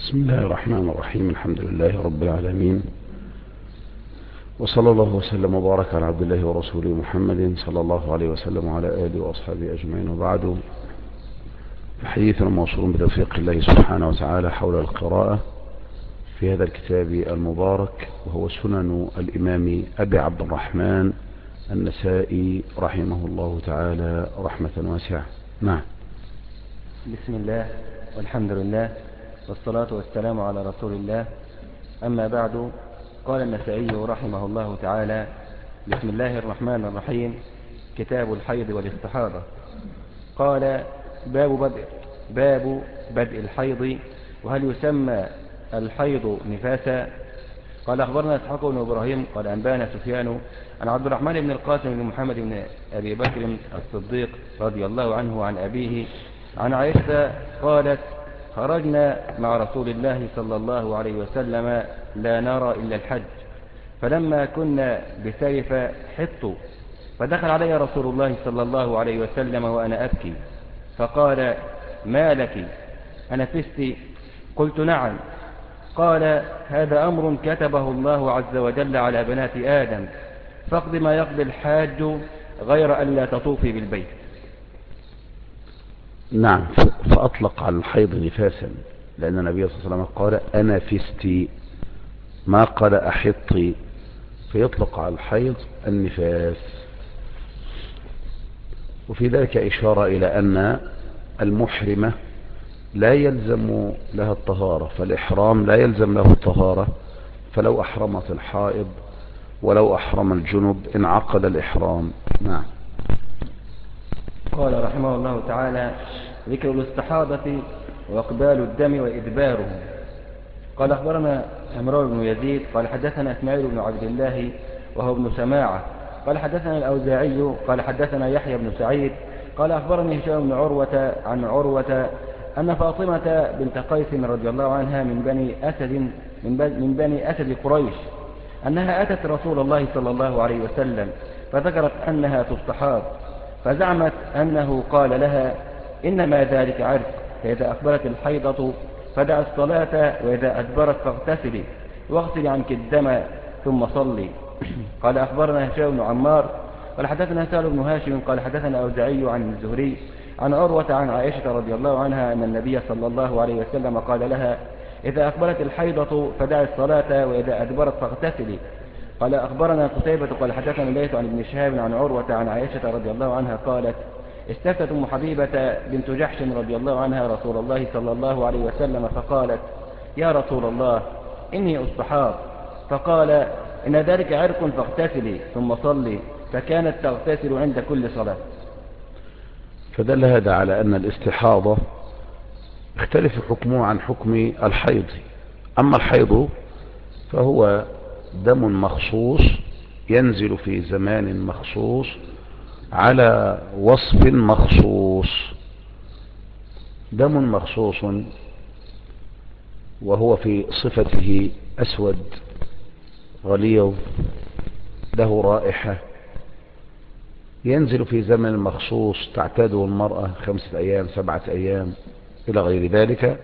بسم الله الرحمن الرحيم. الحمد لله رب العالمين، وصلى الله وسلم وبارك على عبد الله ورسوله محمد صلى الله عليه وسلم وعلى آله وأصحابه أجمعين. وبعد، فحديثنا موصول بتوفيق الله سبحانه وتعالى حول القراءة في هذا الكتاب المبارك، وهو سنن الإمام أبي عبد الرحمن النسائي رحمه الله تعالى رحمة واسعة. نعم. بسم الله والحمد لله والصلاة والسلام على رسول الله. أما بعد، قال النسائي رحمه الله تعالى: بسم الله الرحمن الرحيم. كتاب الحيض والاستحاضة. قال: باب بدء الحيض، وهل يسمى الحيض نفاسا؟ قال: أخبرنا إسحاق بن إبراهيم قال أنبانا سفيان عن عبد الرحمن بن القاسم بن محمد بن أبي بكر الصديق رضي الله عنه عن أبيه عن عائشة قالت: خرجنا مع رسول الله صلى الله عليه وسلم لا نرى إلا الحج، فلما كنا بسيف حط، فدخل علي رسول الله صلى الله عليه وسلم وأنا أبكي، فقال: ما لك أنفست؟ قلت: نعم. قال: هذا أمر كتبه الله عز وجل على بنات آدم، فاقض ما يقضي الحاج غير أن لا تطوفي بالبيت. نعم. فأطلق على الحيض نفاسا، لأن النبي صلى الله عليه وسلم قال أنفستي، ما قال أحطي، فيطلق على الحيض النفاس. وفي ذلك إشارة إلى أن المحرمة لا يلزم لها الطهارة، فالإحرام لا يلزم له الطهارة، فلو أحرمت الحائض ولو أحرم الجنب انعقد الإحرام. نعم. قال رحمه الله تعالى: ذكر الاستحاضة وإقبال الدم وإدباره. قال: أخبرنا عمران بن يزيد قال حدثنا إسماعيل بن عبد الله وهو ابن سماعة قال حدثنا الأوزاعي قال حدثنا يحيى بن سعيد قال أخبرني هشام بن عروة عن عروة أن فاطمة بنت قيس رضي الله عنها من بني أسد قريش أنها أتت رسول الله صلى الله عليه وسلم، فذكرت أنها تستحاض، فزعمت أنه قال لها: إنما ذلك عرق، فإذا أقبلت الحيضة فدع الصلاة، وإذا أدبرت فاغتسلي واغسلي عنك الدم ثم صلي. قال: أخبرنا هشام بن عمار قال حدثنا سهل بن هاشم قال حدثنا أوزاعي عن الزهري عن عروة عن عائشة رضي الله عنها أن النبي صلى الله عليه وسلم قال لها: إذا أقبلت الحيضة فدع الصلاة، وإذا أدبرت فاغتسلي. قال: أخبرنا قتيبة قال حدثنا الليث عن ابن شهاب عن عروة عن عائشة رضي الله عنها قالت: استفتت أم حبيبة بنت جحش رضي الله عنها رسول الله صلى الله عليه وسلم فقالت: يا رسول الله، إني أستحاض. فقال: إن ذلك عرق فاغتسلي ثم صلي، فكانت تغتسل عند كل صلاة. فدل هذا على أن الاستحاضة اختلف حكمه عن حكم الحيض. أما الحيض فهو دم مخصوص ينزل في زمان مخصوص على وصف مخصوص، دم مخصوص وهو في صفته أسود غليظ له رائحة، ينزل في زمن مخصوص تعتاده المرأة 5 أيام 7 أيام إلى غير ذلك،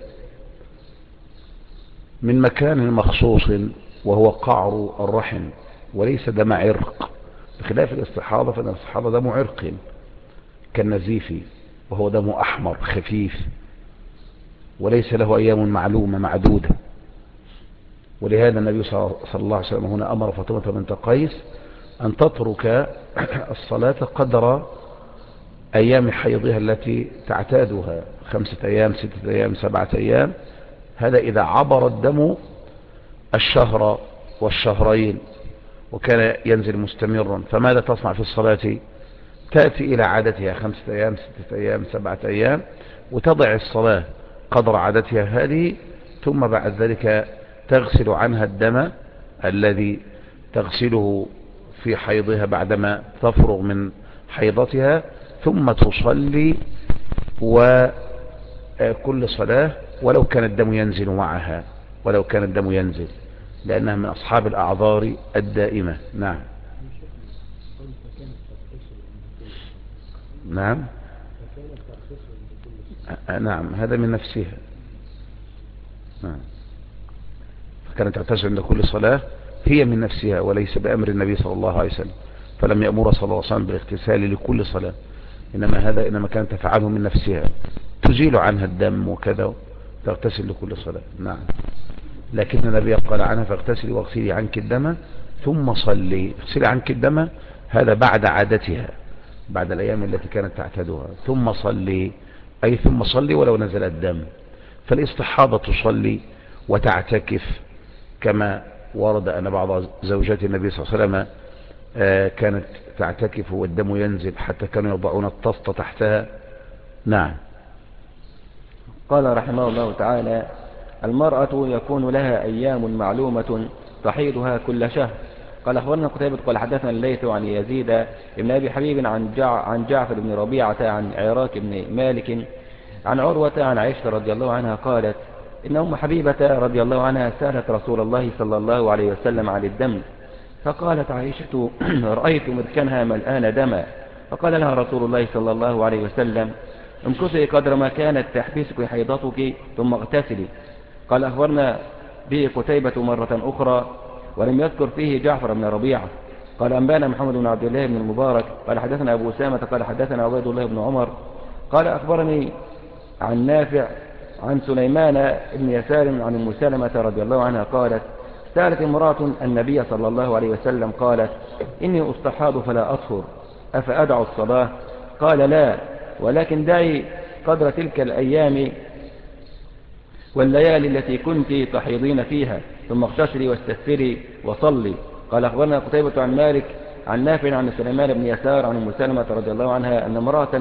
من مكان مخصوص وهو قعر الرحم، وليس دم عرق، بخلاف الاستحاضة، فإن الاستحاضة دم عرق كالنزيف، وهو دم أحمر خفيف وليس له أيام معلومة معدودة. ولهذا النبي صلى الله عليه وسلم هنا أمر فاطمة بنت قيس أن تترك الصلاة قدر أيام حيضها التي تعتادها 5 أيام 6 أيام 7 أيام، هذا إذا عبر الدم الشهر والشهرين وكان ينزل مستمرا. فماذا تصنع في الصلاة؟ تأتي إلى عادتها 5 أيام 6 أيام 7 أيام، وتضع الصلاة قدر عادتها هذه، ثم بعد ذلك تغسل عنها الدم الذي تغسله في حيضها بعدما تفرغ من حيضتها، ثم تصلي وكل صلاة ولو كان الدم ينزل معها، ولو كان الدم ينزل، لأنها من أصحاب الأعذار الدائمة. نعم. نعم. نعم، هذا من نفسها. نعم. كانت تغتسل عند كل صلاة هي من نفسها وليس بأمر النبي صلى الله عليه وسلم، فلم يأمر صلى الله عليه وسلم بالاغتسال لكل صلاة، إنما كانت تفعله من نفسها، تزيل عنها الدم وكذا، تغتسل لكل صلاة. نعم. لكن النبي قال عنها فاغتسلي واغسلي عنك الدم ثم صلي. اغسلي عنك الدم هذا بعد عادتها، بعد الأيام التي كانت تعتادها. ثم صلي أي ثم صلي ولو نزل الدم. فالاستحاضة تصلي وتعتكف، كما ورد أن بعض زوجات النبي صلى الله عليه وسلم كانت تعتكف والدم ينزل حتى كانوا يضعون الطفط تحتها. نعم. قال رحمه الله تعالى: المرأة يكون لها أيام معلومة تحيضها كل شهر. قال أخبرنا قتيبة قال حدثنا الليث عن يزيد بن أبي حبيب عن جعفر بن ربيعة عن عراك بن مالك عن عروة عن عائشة رضي الله عنها قالت: إن أم حبيبة رضي الله عنها سألت رسول الله صلى الله عليه وسلم عن الدم، فقالت عائشة: رأيت مركنها ملآن دما، فقال لها رسول الله صلى الله عليه وسلم: امكثي قدر ما كانت تحبسك حيضتك ثم اغتسلي. قال أخبرنا به قتيبة مرة أخرى ولم يذكر فيه جعفر بن ربيعة. قال أنبانا محمد بن عبد الله بن المبارك قال حدثنا أبو أسامة قال حدثنا عبيد الله بن عمر قال أخبرني عن نافع عن سليمان بن يسار عن أم سلمة رضي الله عنها قالت: سألت امرأة النبي صلى الله عليه وسلم قالت: إني أستحاض فلا أطهر أفأدع الصلاة؟ قال: لا، ولكن دعي قدر تلك الأيام والليالي التي كنت تحيضين فيها ثم اغتسلي واستغفري وصلي. قال أخبرنا قتيبة عن مالك عن نافع عن سليمان بن يسار عن أم سلمة رضي الله عنها أن امرأة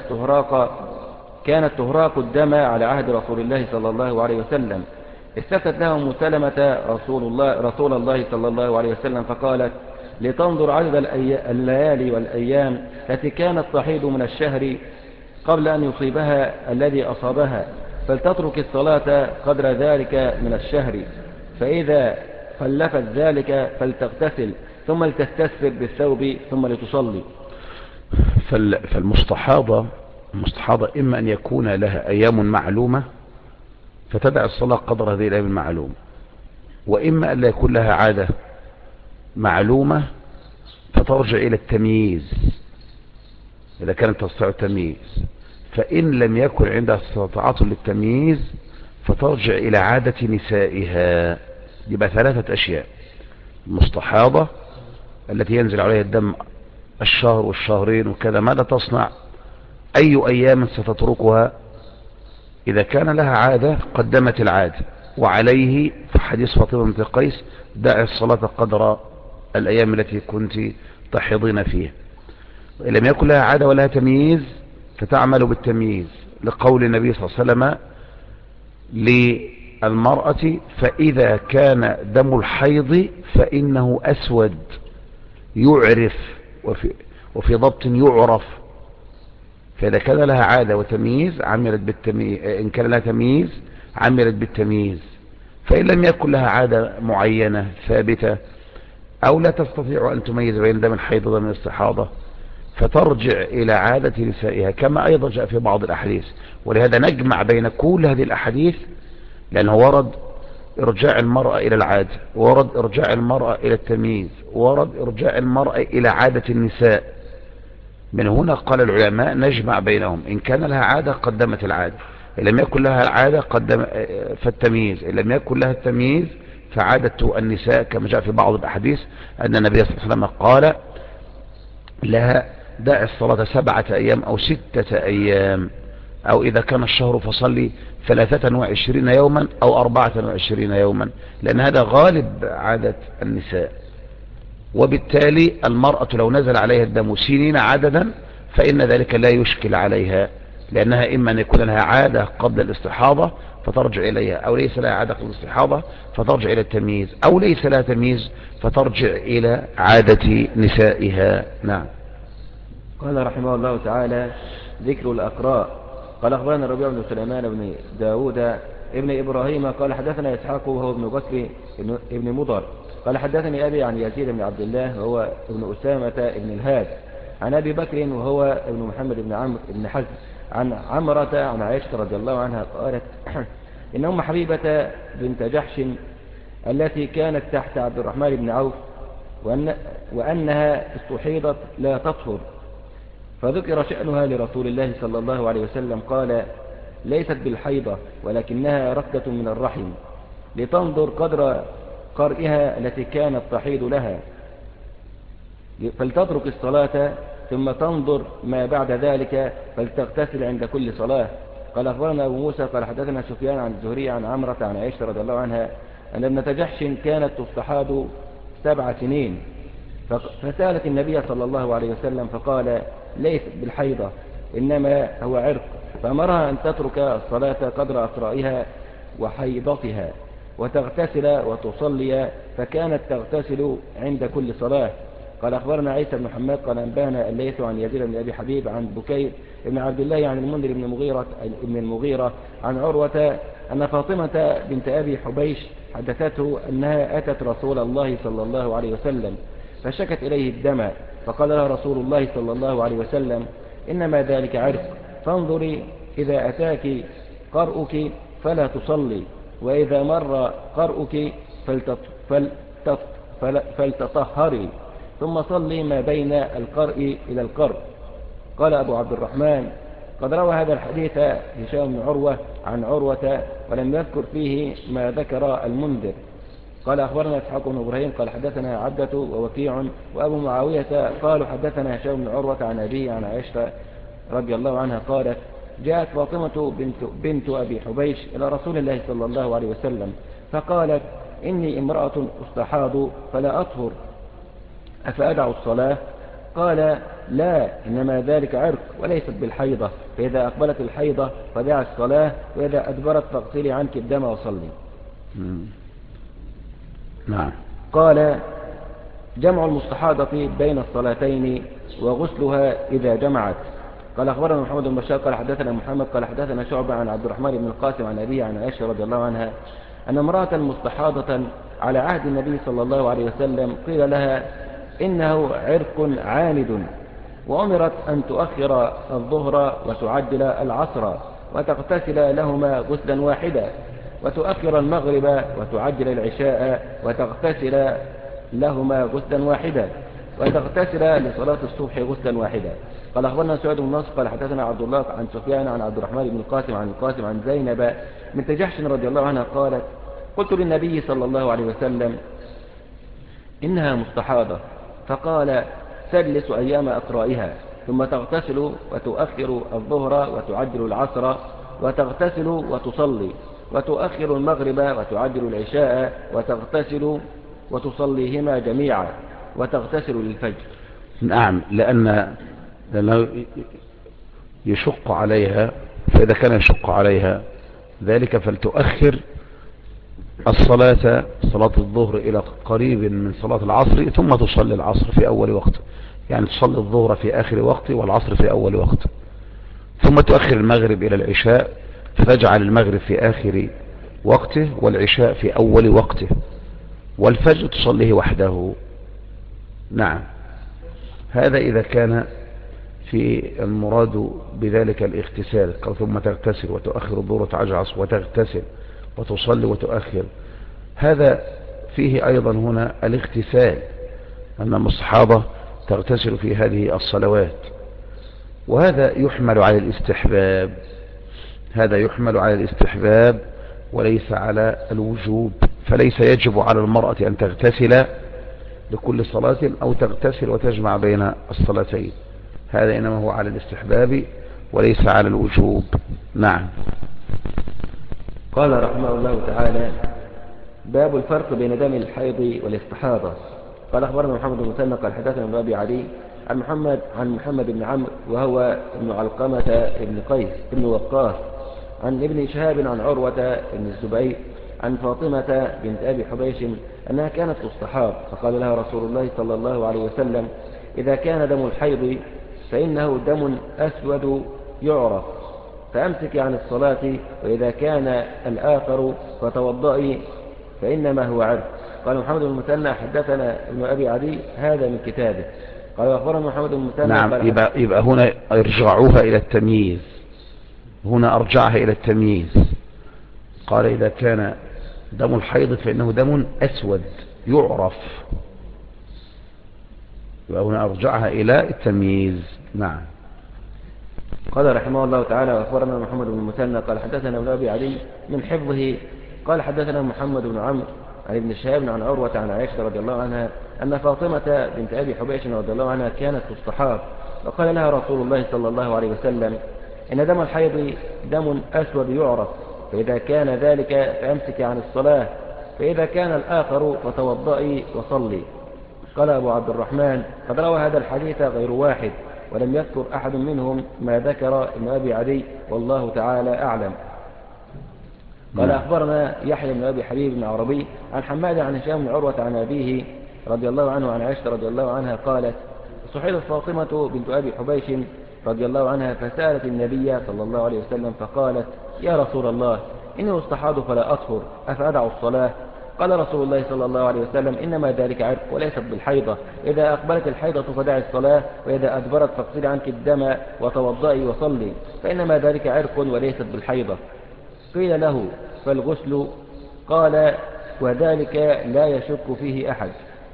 كانت تهراق الدم على عهد رسول الله صلى الله عليه وسلم. استفتت لها أم سلمة رسول الله صلى الله عليه وسلم فقالت: لتنظر عدد الليالي والأيام التي كانت تحيض من الشهر قبل أن يصيبها الذي أصابها، فلتترك الصلاة قدر ذلك من الشهر، فإذا خلفت ذلك فلتغتسل ثم لتستثفر بالثوب ثم لتصلي. المستحاضة إما أن يكون لها أيام معلومة فتدع الصلاة قدر هذه الأيام المعلومة، وإما أن لا يكون لها عادة معلومة فترجع إلى التمييز إذا كانت تستطيع التمييز. فإن لم يكن عندها استطاعة للتمييز فترجع إلى عادة نسائها. يبقى ثلاثة أشياء: المستحاضة التي ينزل عليها الدم الشهر والشهرين وكذا، ماذا تصنع؟ أي أيام ستتركها؟ إذا كان لها عادة قدمت العادة، وعليه في حديث فاطمة بنت قيس: دع الصلاة قدر الأيام التي كنت تحيضين فيها. إن لم يكن لها عادة ولا تمييز فتعمل بالتمييز، لقول النبي صلى الله عليه وسلم للمرأة: فإذا كان دم الحيض فإنه أسود يعرف، وفي ضبط يعرف. فإذا كان لها عادة وتمييز عملت بالتمييز، إن كان لها تمييز عملت بالتمييز. فإن لم يكن لها عادة معينة ثابتة أو لا تستطيع أن تميز بين دم الحيض ودم الاستحاضة فترجع إلى عادة نسائها، كما أيضا جاء في بعض الأحاديث. ولهذا نجمع بين كل هذه الأحاديث، لأنه ورد إرجاع المرأة إلى العادة، ورد إرجاع المرأة إلى التمييز، ورد إرجاع المرأة إلى عادة النساء. من هنا قال العلماء نجمع بينهم: إن كان لها عادة قدمت العادة، إن لم يكن لها عادة فالتمييز، إن لم يكن لها التمييز فعادة النساء، كما جاء في بعض الأحاديث أن النبي صلى الله عليه وسلم قال لها: دع الصلاة 7 أيام أو 6 أيام، أو إذا كان الشهر فصلي 23 يوما أو 24 يوما، لأن هذا غالب عادة النساء. وبالتالي المرأة لو نزل عليها الدم سنين عددا فإن ذلك لا يشكل عليها، لأنها إما أن يكون لها عادة قبل الاستحاضة فترجع إليها، أو ليس لها عادة قبل الاستحاضة فترجع إلى التمييز، أو ليس لها تمييز فترجع إلى عادة نسائها. نعم. قال رحمه الله تعالى: ذكر الأقراء. قال أخبرنا الربيع بن سليمان بن داود ابن إبراهيم قال حدثنا إسحاق وهو ابن بكر ابن مضر قال حدثني أبي عن يزيد بن عبد الله وهو ابن أسامة ابن الهاد عن أبي بكر وهو ابن محمد بن عمرو بن حزم عن عمرة عن عائشة رضي الله عنها قالت: إن أم حبيبة بنت جحش التي كانت تحت عبد الرحمن بن عوف وأنها استحيضت لا تطهر، فذكر شأنها لرسول الله صلى الله عليه وسلم قال: ليست بالحيضة ولكنها ركدة من الرحم، لتنظر قدر قرئها التي كانت تحيض لها، فلتترك الصلاة ثم تنظر ما بعد ذلك فلتغتسل عند كل صلاة. قال أخبرنا أبو موسى قال حدثنا سفيان عن الزهري عن عمرة عن عائشة رضي الله عنها أن ابنة جحش كانت تستحاض 7 سنين، فسألت النبي صلى الله عليه وسلم فقال: ليست بالحيضة إنما هو عرق، فأمرها أن تترك الصلاة قدر أقرائها وحيضتها وتغتسل وتصلي، فكانت تغتسل عند كل صلاة. قال أخبرنا عيسى بن محمد قال أنبانا الليث عن يزيد بن أبي حبيب عن بكير بن عبد الله عن المنذر بن المغيرة عن عروة أن فاطمة بنت أبي حبيش حدثته أنها أتت رسول الله صلى الله عليه وسلم فشكت إليه الدم، فقال لها رسول الله صلى الله عليه وسلم: إنما ذلك عرق، فانظري إذا أتاك قرؤك فلا تصلي، وإذا مر قرؤك فلتطهري، ثم صلي ما بين القرء إلى القرء. قال أبو عبد الرحمن: قد روى هذا الحديث هشام بن عروة عن عروة ولم يذكر فيه ما ذكر المنذر. قال أخبرنا إسحاق بن إبراهيم قال حدثنا عبدة ووكيع وأبو معاوية قالوا حدثنا هشام بن عروة عن أبيه عن عائشة رضي الله عنها قالت: جاءت فاطمة بنت أبي حبيش إلى رسول الله صلى الله عليه وسلم فقالت: إني امرأة أستحاض فلا أطهر، أفأدع الصلاة؟ قال: لا، إنما ذلك عرق وليست بالحيضة، فإذا أقبلت الحيضة فدع الصلاة، وإذا أدبرت فاغسلي عنك الدم وصلي. نعم. قال: جمع المستحاضة بين الصلاتين وغسلها إذا جمعت. قال أخبرنا محمد بن بشار قال حدثنا محمد قال حدثنا شعبة عن عبد الرحمن بن القاسم عن أبيه عن عائشة رضي الله عنها أن امرأة مستحاضة على عهد النبي صلى الله عليه وسلم قيل لها: إنه عرق عامد، وأمرت أن تؤخر الظهر وتعجل العصر وتغتسل لهما غسلا واحدا، وتؤخر المغرب وتعجل العشاء وتغتسل لهما غسلا واحدا، وتغتسل لصلاة الصبح غسلا واحدا. قال أخبرنا سعيد بن نصر قال حدثنا عبد الله عن سفيان عن عبد الرحمن بن القاسم عن القاسم عن زينب بنت جحش رضي الله عنها قالت: قلت للنبي صلى الله عليه وسلم: إنها مستحاضة، فقال: تجلس أيام أقرائها، ثم تغتسل وتؤخر الظهر وتعجل العصر، وتغتسل وتصلي، وتؤخر المغرب وتعجل العشاء، وتغتسل وتصليهما جميعا، وتغتسل للفجر. نعم، لأنه يشق عليها، فإذا كان يشق عليها ذلك فلتؤخر صلاة الظهر إلى قريب من صلاة العصر، ثم تصلي العصر في أول وقت، يعني تصلي الظهر في آخر وقت والعصر في أول وقت، ثم تؤخر المغرب إلى العشاء، فتجعل المغرب في آخر وقته والعشاء في أول وقته، والفجر تصليه وحده. نعم، هذا إذا كان في المراد بذلك الاغتسال. ثم تغتسل وتؤخر الظهر وتعجل العصر وتغتسل وتصلي وتؤخر، هذا فيه أيضا هنا الاغتسال، أن المصحابة تغتسل في هذه الصلوات، وهذا يحمل على الاستحباب، هذا يحمل على الاستحباب وليس على الوجوب، فليس يجب على المرأة أن تغتسل لكل صلاة أو تغتسل وتجمع بين الصلاتين، هذا إنما هو على الاستحباب وليس على الوجوب. نعم. قال رحمه الله تعالى: باب الفرق بين دم الحيض والاستحاضة. قال أخبرنا محمد بن مثنى قال حدثنا ابن أبي علي عن محمد بن عمرو وهو ابن علقمة بن قيس بن وقاص عن ابن شهاب عن عروة بن الزبير عن فاطمة بنت أبي حبيش أنها كانت تستحاض، فقال لها رسول الله صلى الله عليه وسلم: إذا كان دم الحيض فإنه دم أسود يعرف، فأمسك عن الصلاة، وإذا كان الآخر فتوضئي فإنما هو عرق. قال محمد بن المثنى حدثنا ابن أبي عدي هذا من كتابه. قال أخبرنا محمد بن المثنى. نعم، يبقى هنا ارجعوها إلى التمييز، هنا أرجعها إلى التمييز. قال إذا كان دم الحيض فإنه دم أسود يعرف، وهنا أرجعها إلى التمييز. نعم. قال رحمه الله تعالى: وأخبرنا محمد بن المثنى قال حدثنا ابن أبي علي من حفظه قال حدثنا محمد بن عمرو عن ابن شهاب عن عروة عن عائشة رضي الله عنها أن فاطمة بنت أبي حبيش رضي الله عنها كانت تستحاض، وقال لها رسول الله صلى الله عليه وسلم: إن دم الحيض دم أسود يعرف، فإذا كان ذلك فأمسك عن الصلاة، فإذا كان الآخر فتوضئي وصلي. قال أبو عبد الرحمن: قد روى هذا الحديث غير واحد، ولم يذكر أحد منهم ما ذكر ابن أبي عدي، والله تعالى أعلم. قال أخبرنا يحيى بن أبي حبيب بن عربي عن حماد عن هشام بن عروة عن أبيه رضي الله عنه عن عائشة رضي الله عنها قالت: صحيت فاطمة بنت أبي حبيش رضي الله عنها فسألت النبي صلى الله عليه وسلم فقالت: يا رسول الله، إني أستحاض فلا أطهر، أفأدع الصلاة؟ قال رسول الله صلى الله عليه وسلم: إنما ذلك عرق وليست بالحيضة، إذا أقبلت الحيضة فدعي الصلاة، وإذا أدبرت فاغسلي عنك الدم وتوضئي وصلي، فإنما ذلك عرق وليست بالحيضة. قيل له: فالغسل؟ قال: وذلك لا يشك فيه أحد.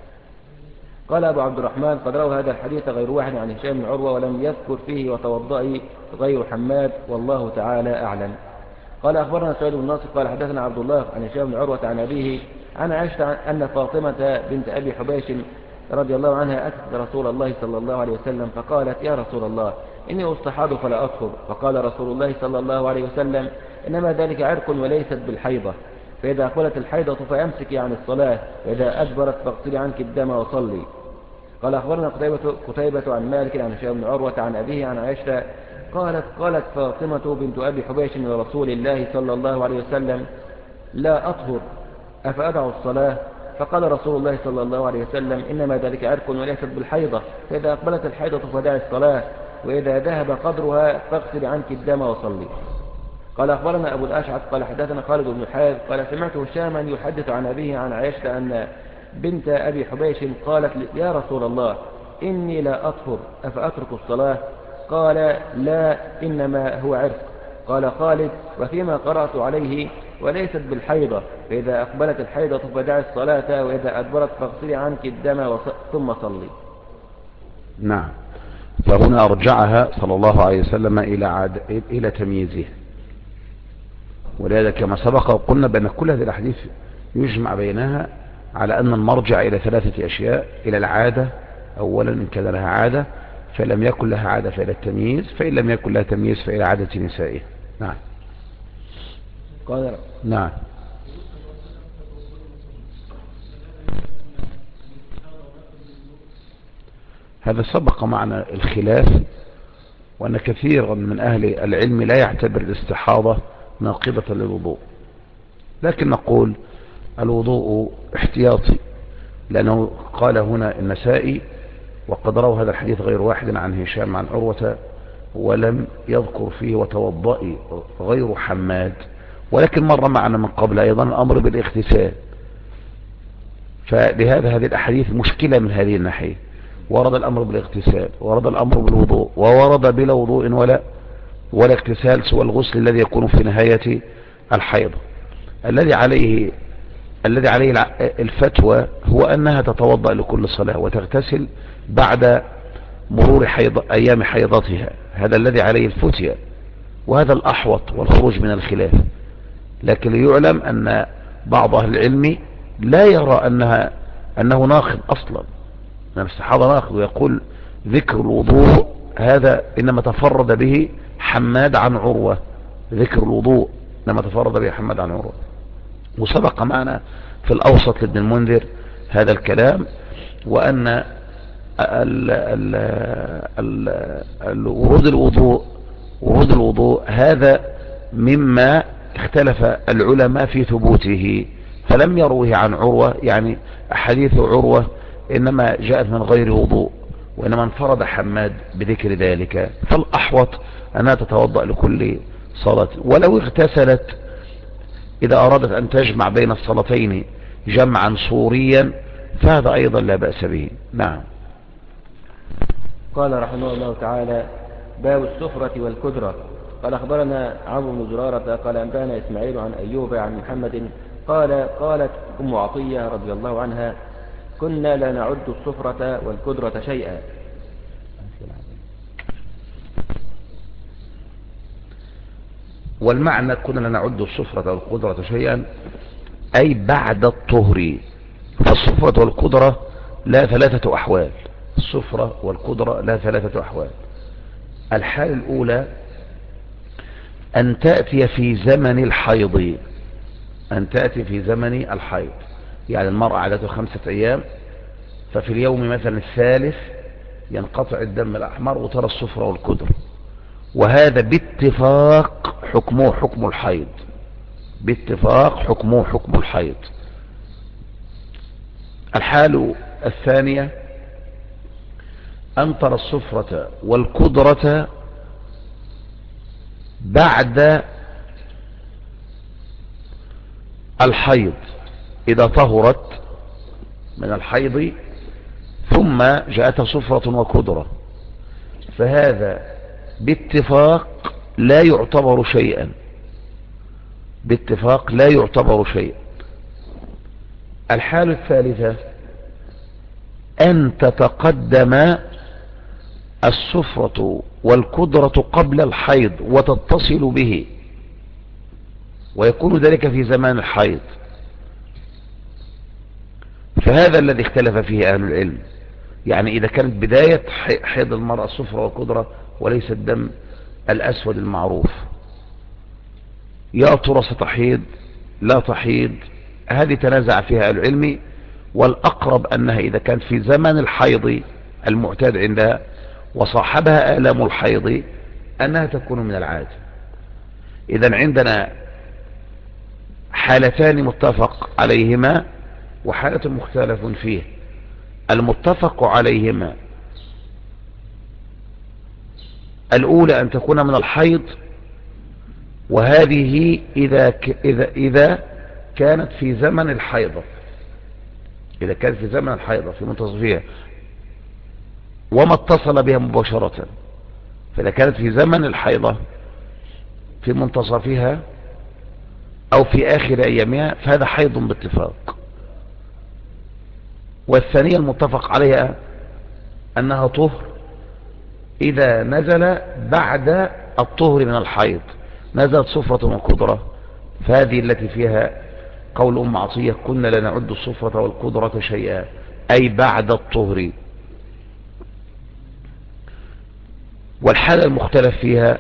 قال أبو عبد الرحمن: قد روى هذا الحديث غير واحد عن هشام بن عروة، ولم يذكر فيه وتوضئي غير حماد، والله تعالى أعلم. قال أخبرنا سعيد بن ناصر قال حدثنا عبد الله عن هشام بن عروة عن أبيه عن عائشة أن فاطمة بنت أبي حبيش رضي الله عنها أتت رسول الله صلى الله عليه وسلم فقالت: يا رسول الله، إني أستحاض فلا أطهر. فقال رسول الله صلى الله عليه وسلم: إنما ذلك عرق وليست بالحيضة، فإذا أقبلت الحيضة فأمسكي عن الصلاة، وإذا أدبرت فاغسلي عنك الدم وصلي. قال أخبرنا قتيبة عن مالك عن هشام بن عروة عن أبيه عن عائشة قالت فاطمة بنت أبي حبيش لرسول الله صلى الله عليه وسلم: لا أطهر، أفأدع الصلاة؟ فقال رسول الله صلى الله عليه وسلم: إنما ذلك عرق وليست بالحيضة، فإذا أقبلت الحيضة فدعي الصلاة، وإذا ذهب قدرها فاغسل عنك الدم وصلي. قال أخبرنا أبو الأشعث قال حدثنا خالد بن حارث قال سمعت هشاما يحدث عن أبيه عن عائشة أن بنت أبي حبيش قالت: يا رسول الله، إني لا أطهر، أفأترك الصلاة؟ قال: لا، إنما هو عرق. قال خالد: وفيما قرأت عليه: وليست بالحيضة، فإذا أقبلت الحيضة فدعي الصلاة، وإذا أدبرت فاغسلي عنك الدم ثم صلي. نعم. فهنا أرجعها صلى الله عليه وسلم إلى تمييزه، ولذلك كما سبق وقلنا بأن كل هذه الأحاديث يجمع بينها على أن المرجع إلى ثلاثة أشياء: إلى العادة أولا إن كان لها عادة، فلم يكن لها عادة فإلى التمييز، فإن لم يكن لها تمييز فإلى عادة نسائه. نعم. قال: نعم. هذا سبق معنا الخلاف، وأن كثيرا من أهل العلم لا يعتبر الاستحاضة ناقضة للوضوء، لكن نقول الوضوء احتياطي، لأنه قال هنا النسائي: وقد روى هذا الحديث غير واحد عن هشام عن عروة، ولم يذكر فيه وتوضئي غير حماد. ولكن مر معنا من قبل أيضا الأمر بالاغتسال، فلهذا هذه الأحاديث مشكلة من هذه الناحية. ورد الأمر بالاغتسال، ورد الأمر بالوضوء، وورد بلا وضوء ولا اغتسال سوى الغسل الذي يكون في نهاية الحيض. الذي عليه الفتوى هو أنها تتوضأ لكل صلاة وتغتسل بعد مرور أيام حيضتها، هذا الذي عليه الفتية، وهذا الأحوط والخروج من الخلاف. لكن ليعلم أن بعض أهل العلم لا يرى أنه ناقض أصلا، أن الاستحاضة ناقض، ويقول ذكر الوضوء هذا إنما تفرد به حماد عن عروة، ذكر الوضوء إنما تفرد به حماد عن عروة. وسبق معنا في الأوسط لابن المنذر هذا الكلام، وأن ورود الوضوء هذا مما اختلف العلماء في ثبوته، فلم يروه عن عروة، يعني أحاديث عروة إنما جاءت من غير وضوء، وإنما انفرد حماد بذكر ذلك، فالأحوط أنها تتوضأ لكل صلاة. ولو اغتسلت إذا أرادت أن تجمع بين الصلاتين جمعا صوريا فهذا أيضا لا بأس به. نعم. قال رحمه الله تعالى: باب السفرة والكدرة. قال أخبرنا عمرو بن زرارة قال أنبانا إسماعيل عن أيوب عن محمد قالت أم عطية رضي الله عنها: كنا لا نعد الصفرة والكدرة شيئا. والمعنى كنا لا نعد الصفرة والقدرة شيئا أي بعد الطهر. فالصفرة والقدرة لا ثلاثة أحوال. الصفرة والقدرة لا ثلاثة أحوال. الحالة الأولى أن تأتي في زمن الحيض. أن تأتي في زمن الحيض، يعني المرأة عادته 5 أيام، ففي اليوم مثلا الثالث ينقطع الدم الأحمر وترى الصفرة والقدرة، وهذا باتفاق حكمه حكم الحيض. باتفاق حكمه حكم الحيض. الحالة الثانية أن ترى الصفرة والقدرة بعد الحيض، إذا طهرت من الحيض ثم جاءتها صفرة وقدرة، فهذا باتفاق لا يعتبر شيئا. باتفاق لا يعتبر شيئا. الحالة الثالثة أن تتقدم الصفرة والقدرة قبل الحيض وتتصل به، ويكون ذلك في زمان الحيض، فهذا الذي اختلف فيه أهل العلم. يعني إذا كانت بداية حيض المرأة الصفرة والقدرة وليس الدم الأسود المعروف، يا ترى ستحيض لا تحيض، هذه تنازع فيها أهل العلم، والأقرب أنها إذا كانت في زمن الحيض المعتاد عندها وصاحبها آلام الحيض أنها تكون من العادة. إذن عندنا حالتان متفق عليهما وحالة مختلف فيه. المتفق عليهما الأولى أن تكون من الحيض، وهذه إذا كانت في زمن الحيضة، إذا كانت في زمن الحيضة في منتصفها وما اتصل بها مباشرة، فإذا كانت في زمن الحيضة في منتصفها أو في آخر أيامها فهذا حيض باتفاق. والثانية المتفق عليها أنها طهر إذا نزل بعد الطهر من الحيض، نزلت صفرة وقدرة، فهذه التي فيها قول أم عطية: كنا لا نعد الصفرة والقدرة شيئا، أي بعد الطهر. والحالة المختلف فيها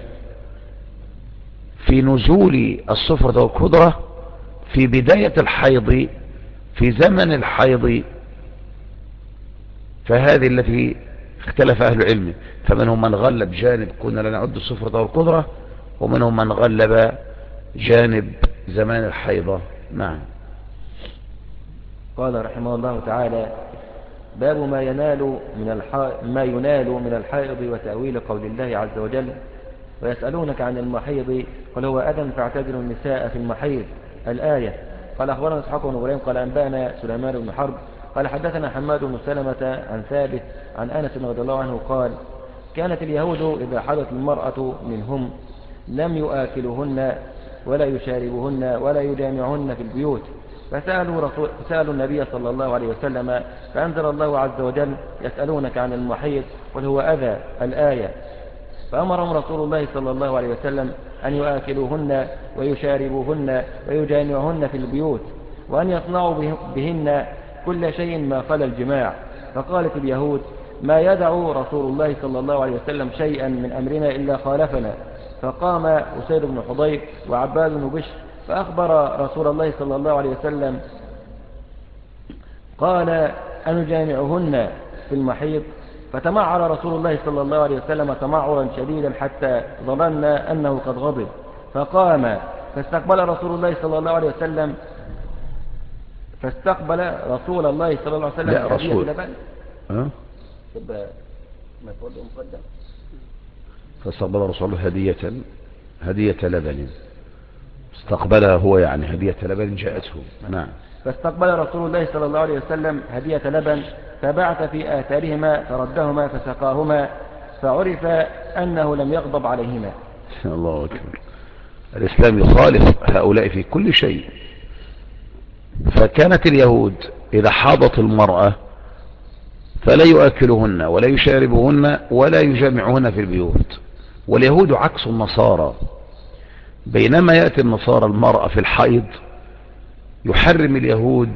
في نزول الصفرة والقدرة في بداية الحيض في زمن الحيض، فهذه التي اختلف أهل العلم، فمنهم من غلب جانب كنا لا نعد الصفرة والقدرة، ومنهم من غلب جانب زمان الحيضة. نعم. قال رحمه الله تعالى: باب ما ينال من الحائض وتأويل قول الله عز وجل: ويسألونك عن المحيض قل هو أذى فاعتزلوا النساء في المحيض. الآية. قال أخبرنا إسحاق بن إبراهيم قال أنبأنا سليمان بن حرب قال حدثنا حماد بن سلمة عن ثابت عن أنس رضي الله عنه قال: كانت اليهود إذا حضت المرأة منهم لم يؤكلهن ولا يشاربهن ولا يجامعهن في البيوت، فسألوا النبي صلى الله عليه وسلم، فأنزل الله عز وجل: يسألونك عن المحيض قل هو أذى. الآية. فأمرهم رسول الله صلى الله عليه وسلم أن يؤكلوهن ويشاربوهن ويجامعهن في البيوت، وأن يصنعوا بهن كل شيء ما خلا الجماع. فقالت اليهود: ما يدع رسول الله صلى الله عليه وسلم شيئا من أمرنا إلا خالفنا. فقام أسيد بن حضير وعباد بن بشر فأخبر رسول الله صلى الله عليه وسلم قال: أنجامعهن في المحيض؟ فتمعر رسول الله صلى الله عليه وسلم تمعرا شديدا حتى ظننا أنه قد غضب، فقام فاستقبل رسول الله صلى الله عليه وسلم لا رسول لبن. فاستقبل رسول الله هدية لبن، استقبلها هو يعني هدية لبن جاءته. نعم. فاستقبل رسول الله صلى الله عليه وسلم هدية لبن، فبعث في آثارهما فردهما فسقاهما، فعرف أنه لم يغضب عليهما. الله أكبر. الإسلام يخالف هؤلاء في كل شيء. فكانت اليهود إذا حاضت المرأة فلا يؤكلهن ولا يشاربهن ولا يجامعهن في البيوت. واليهود عكس النصارى، بينما يأتي النصارى المرأة في الحيض يحرم اليهود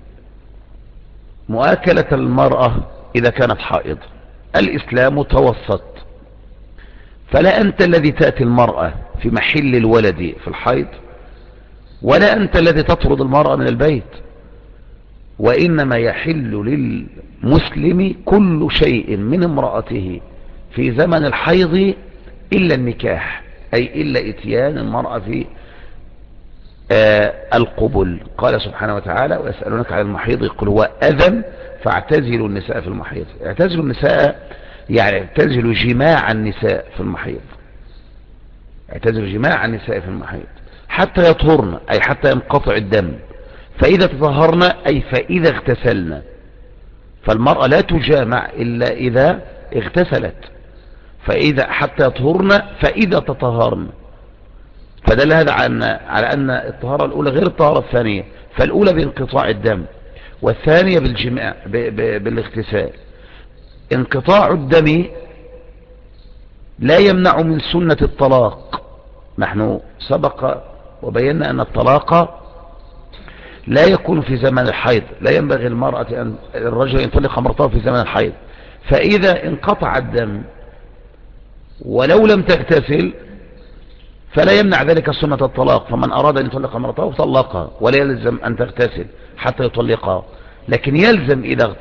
مؤاكلة المرأة إذا كانت حائض. الإسلام توسط، فلا أنت الذي تأتي المرأة في محل الولد في الحيض، ولا أنت الذي تطرد المرأة من البيت، وإنما يحل للمسلم كل شيء من امرأته في زمن الحيض إلا النكاح، أي إلا إتيان المرأة في القبل. قال سبحانه وتعالى: ويسألونك عن المحيض قل هو أذى فاعتزلوا النساء في المحيض. اعتزلوا النساء يعني اعتزلوا جماع النساء في المحيض، اعتزلوا جماع النساء في المحيض حتى يطهرن، أي حتى ينقطع الدم. فإذا تطهرن أي فإذا اغتسلن، فالمرأة لا تجامع إلا إذا اغتسلت، فإذا حتى يطهرن فإذا تطهرن. فدل هذا على أن الطهارة الأولى غير الطهارة الثانية، فالأولى بانقطاع الدم والثانية بالجماع بالاغتسال. انقطاع الدم لا يمنع من سنة الطلاق. نحن سبق وبينا أن الطلاق لا يكون في زمن الحيض، لا ينبغي الرجل أن يطلق امرأته في زمن الحيض. فإذا انقطع الدم ولو لم تغتسل فلا يمنع ذلك سنة الطلاق، فمن أراد أن يطلق امرأته طلقها ولا يلزم أن تغتسل حتى يطلقها، لكن يلزم إذا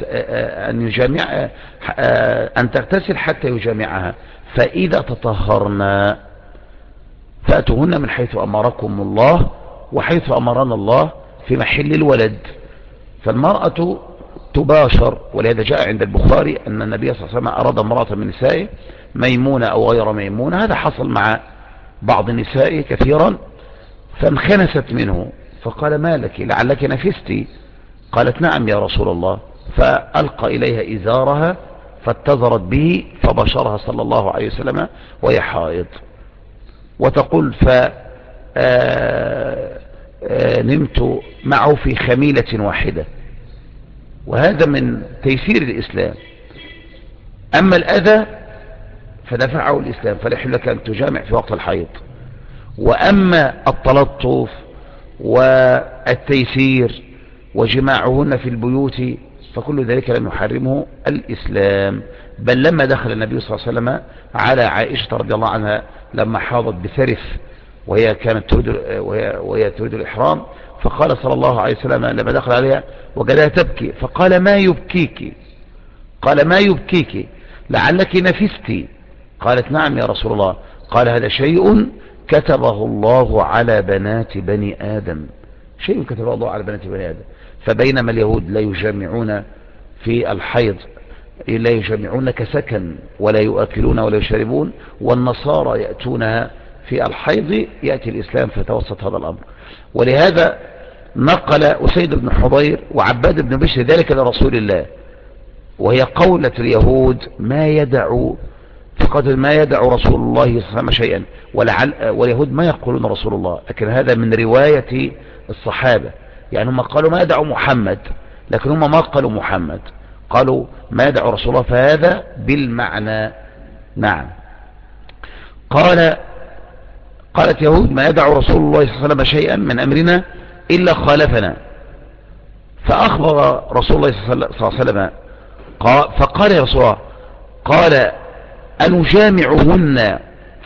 أن تغتسل حتى يجامعها. فإذا تطهرنا فأتوهن من حيث أمركم الله وحيث أمرنا الله في محل الولد. فالمرأة تباشر، ولهذا جاء عند البخاري أن النبي صلى الله عليه وسلم أراد امرأة من نسائه ميمونة أو غير ميمونة. هذا حصل مع بعض النساء كثيرا، فانخنست منه فقال: ما لك لعلك نفستي؟ قالت: نعم يا رسول الله. فألقى إليها إزارها فاتزرت به فبشرها صلى الله عليه وسلم وهي حائض. وتقول: نمت معه في خميلة واحدة. وهذا من تيسير الإسلام. أما الأذى فدفعه الإسلام، فلا يحل لك أن تجامع في وقت الحيض. وأما التلطف والتيسير وجماعهن في البيوت فكل ذلك لم يحرمه الإسلام. بل لما دخل النبي صلى الله عليه وسلم على عائشة رضي الله عنها لما حاضت بثرث وهي تريد الإحرام، فقال صلى الله عليه وسلم لما دخل عليها وجدها تبكي فقال: ما يبكيك؟ قال: ما يبكيك؟ لعلك نفستي؟ قالت: نعم يا رسول الله. قال: هذا شيء كتبه الله على بنات بني آدم، شيء كتبه الله على بنات بني آدم. فبينما اليهود لا يجامعون في الحيض، لا يجامعون كسكن ولا يؤكلون ولا يشربون، والنصارى يأتونها في الحيض، يأتي الإسلام فتوسط هذا الأمر. ولهذا نقل أسيد بن حضير وعباد بن بشر ذلك لرسول الله، وهي قولة اليهود ما يدع رسول الله صلى الله عليه وسلم شيئا، واليهود ما يقولون رسول الله، لكن هذا من رواية الصحابة. يعني هم قالوا ما يدع محمد، لكن هم ما قالوا محمد، قالوا ما يدع رسول الله، فهذا بالمعنى. نعم. قالت يهود ما يدع رسول الله صلى الله عليه وسلم شيئا من أمرنا إلا خالفنا. فأخبر رسول الله صلى الله عليه وسلم فقال: يا رسول الله، قال: أنجامعهن في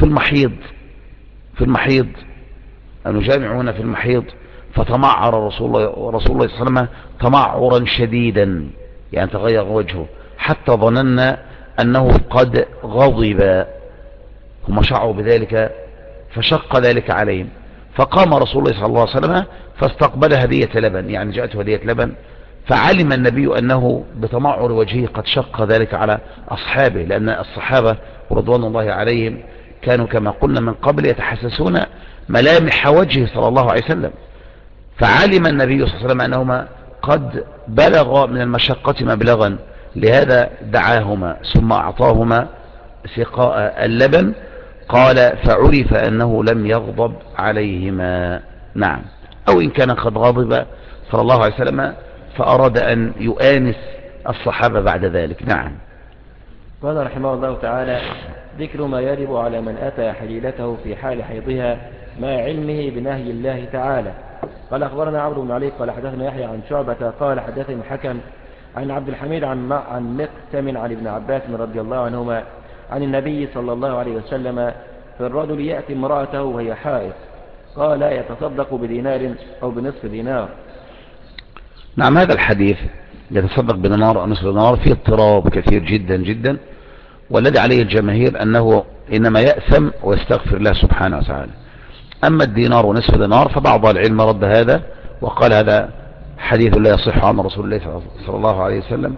المحيض؟ فتمعر رسول الله صلى الله عليه وسلم تمعرا شديدا، يعني تغير وجهه حتى ظننا أنه قد غضب. هم شعروا بذلك فشق ذلك عليهم. فقام رسول الله صلى الله عليه وسلم فاستقبل هدية لبن، يعني جاءته هدية لبن، فعلم النبي أنه بتمعر وجهه قد شق ذلك على أصحابه، لأن الصحابة رضوان الله عليهم كانوا كما قلنا من قبل يتحسسون ملامح وجهه صلى الله عليه وسلم. فعلم النبي صلى الله عليه وسلم أنهما قد بلغ من المشقة مبلغا، لهذا دعاهما ثم أعطاهما سقاء اللبن. قال: فعرف أنه لم يغضب عليهما. نعم. أو إن كان قد غضب صلى الله عليه وسلم، فأراد أن يؤانس الصحابة بعد ذلك. نعم. قال رحمه الله تعالى: ذكر ما يجب على من أتى حليلته في حال حيضها مع علمه بنهي الله تعالى. قال أخبرنا عمرو بن علي قال حدثنا يحيى عن شعبة قال حدثني الحكم عن عبد الحميد عن مقسم عن ابن عباس رضي الله عنهما عن النبي صلى الله عليه وسلم في الرجل يأتي امرأته وهي حائض، قال: يتصدق بدينار أو بنصف دينار. نعم، هذا الحديث يتصدق بدينار أو نصف دينار فيه اضطراب كثير جدا جدا، والذي عليه الجماهير أنه إنما يأثم ويستغفر الله سبحانه وتعالى. أما الدينار ونصف دينار فبعض العلم رد هذا وقال هذا حديث لا يصح عن رسول الله صلى الله عليه وسلم.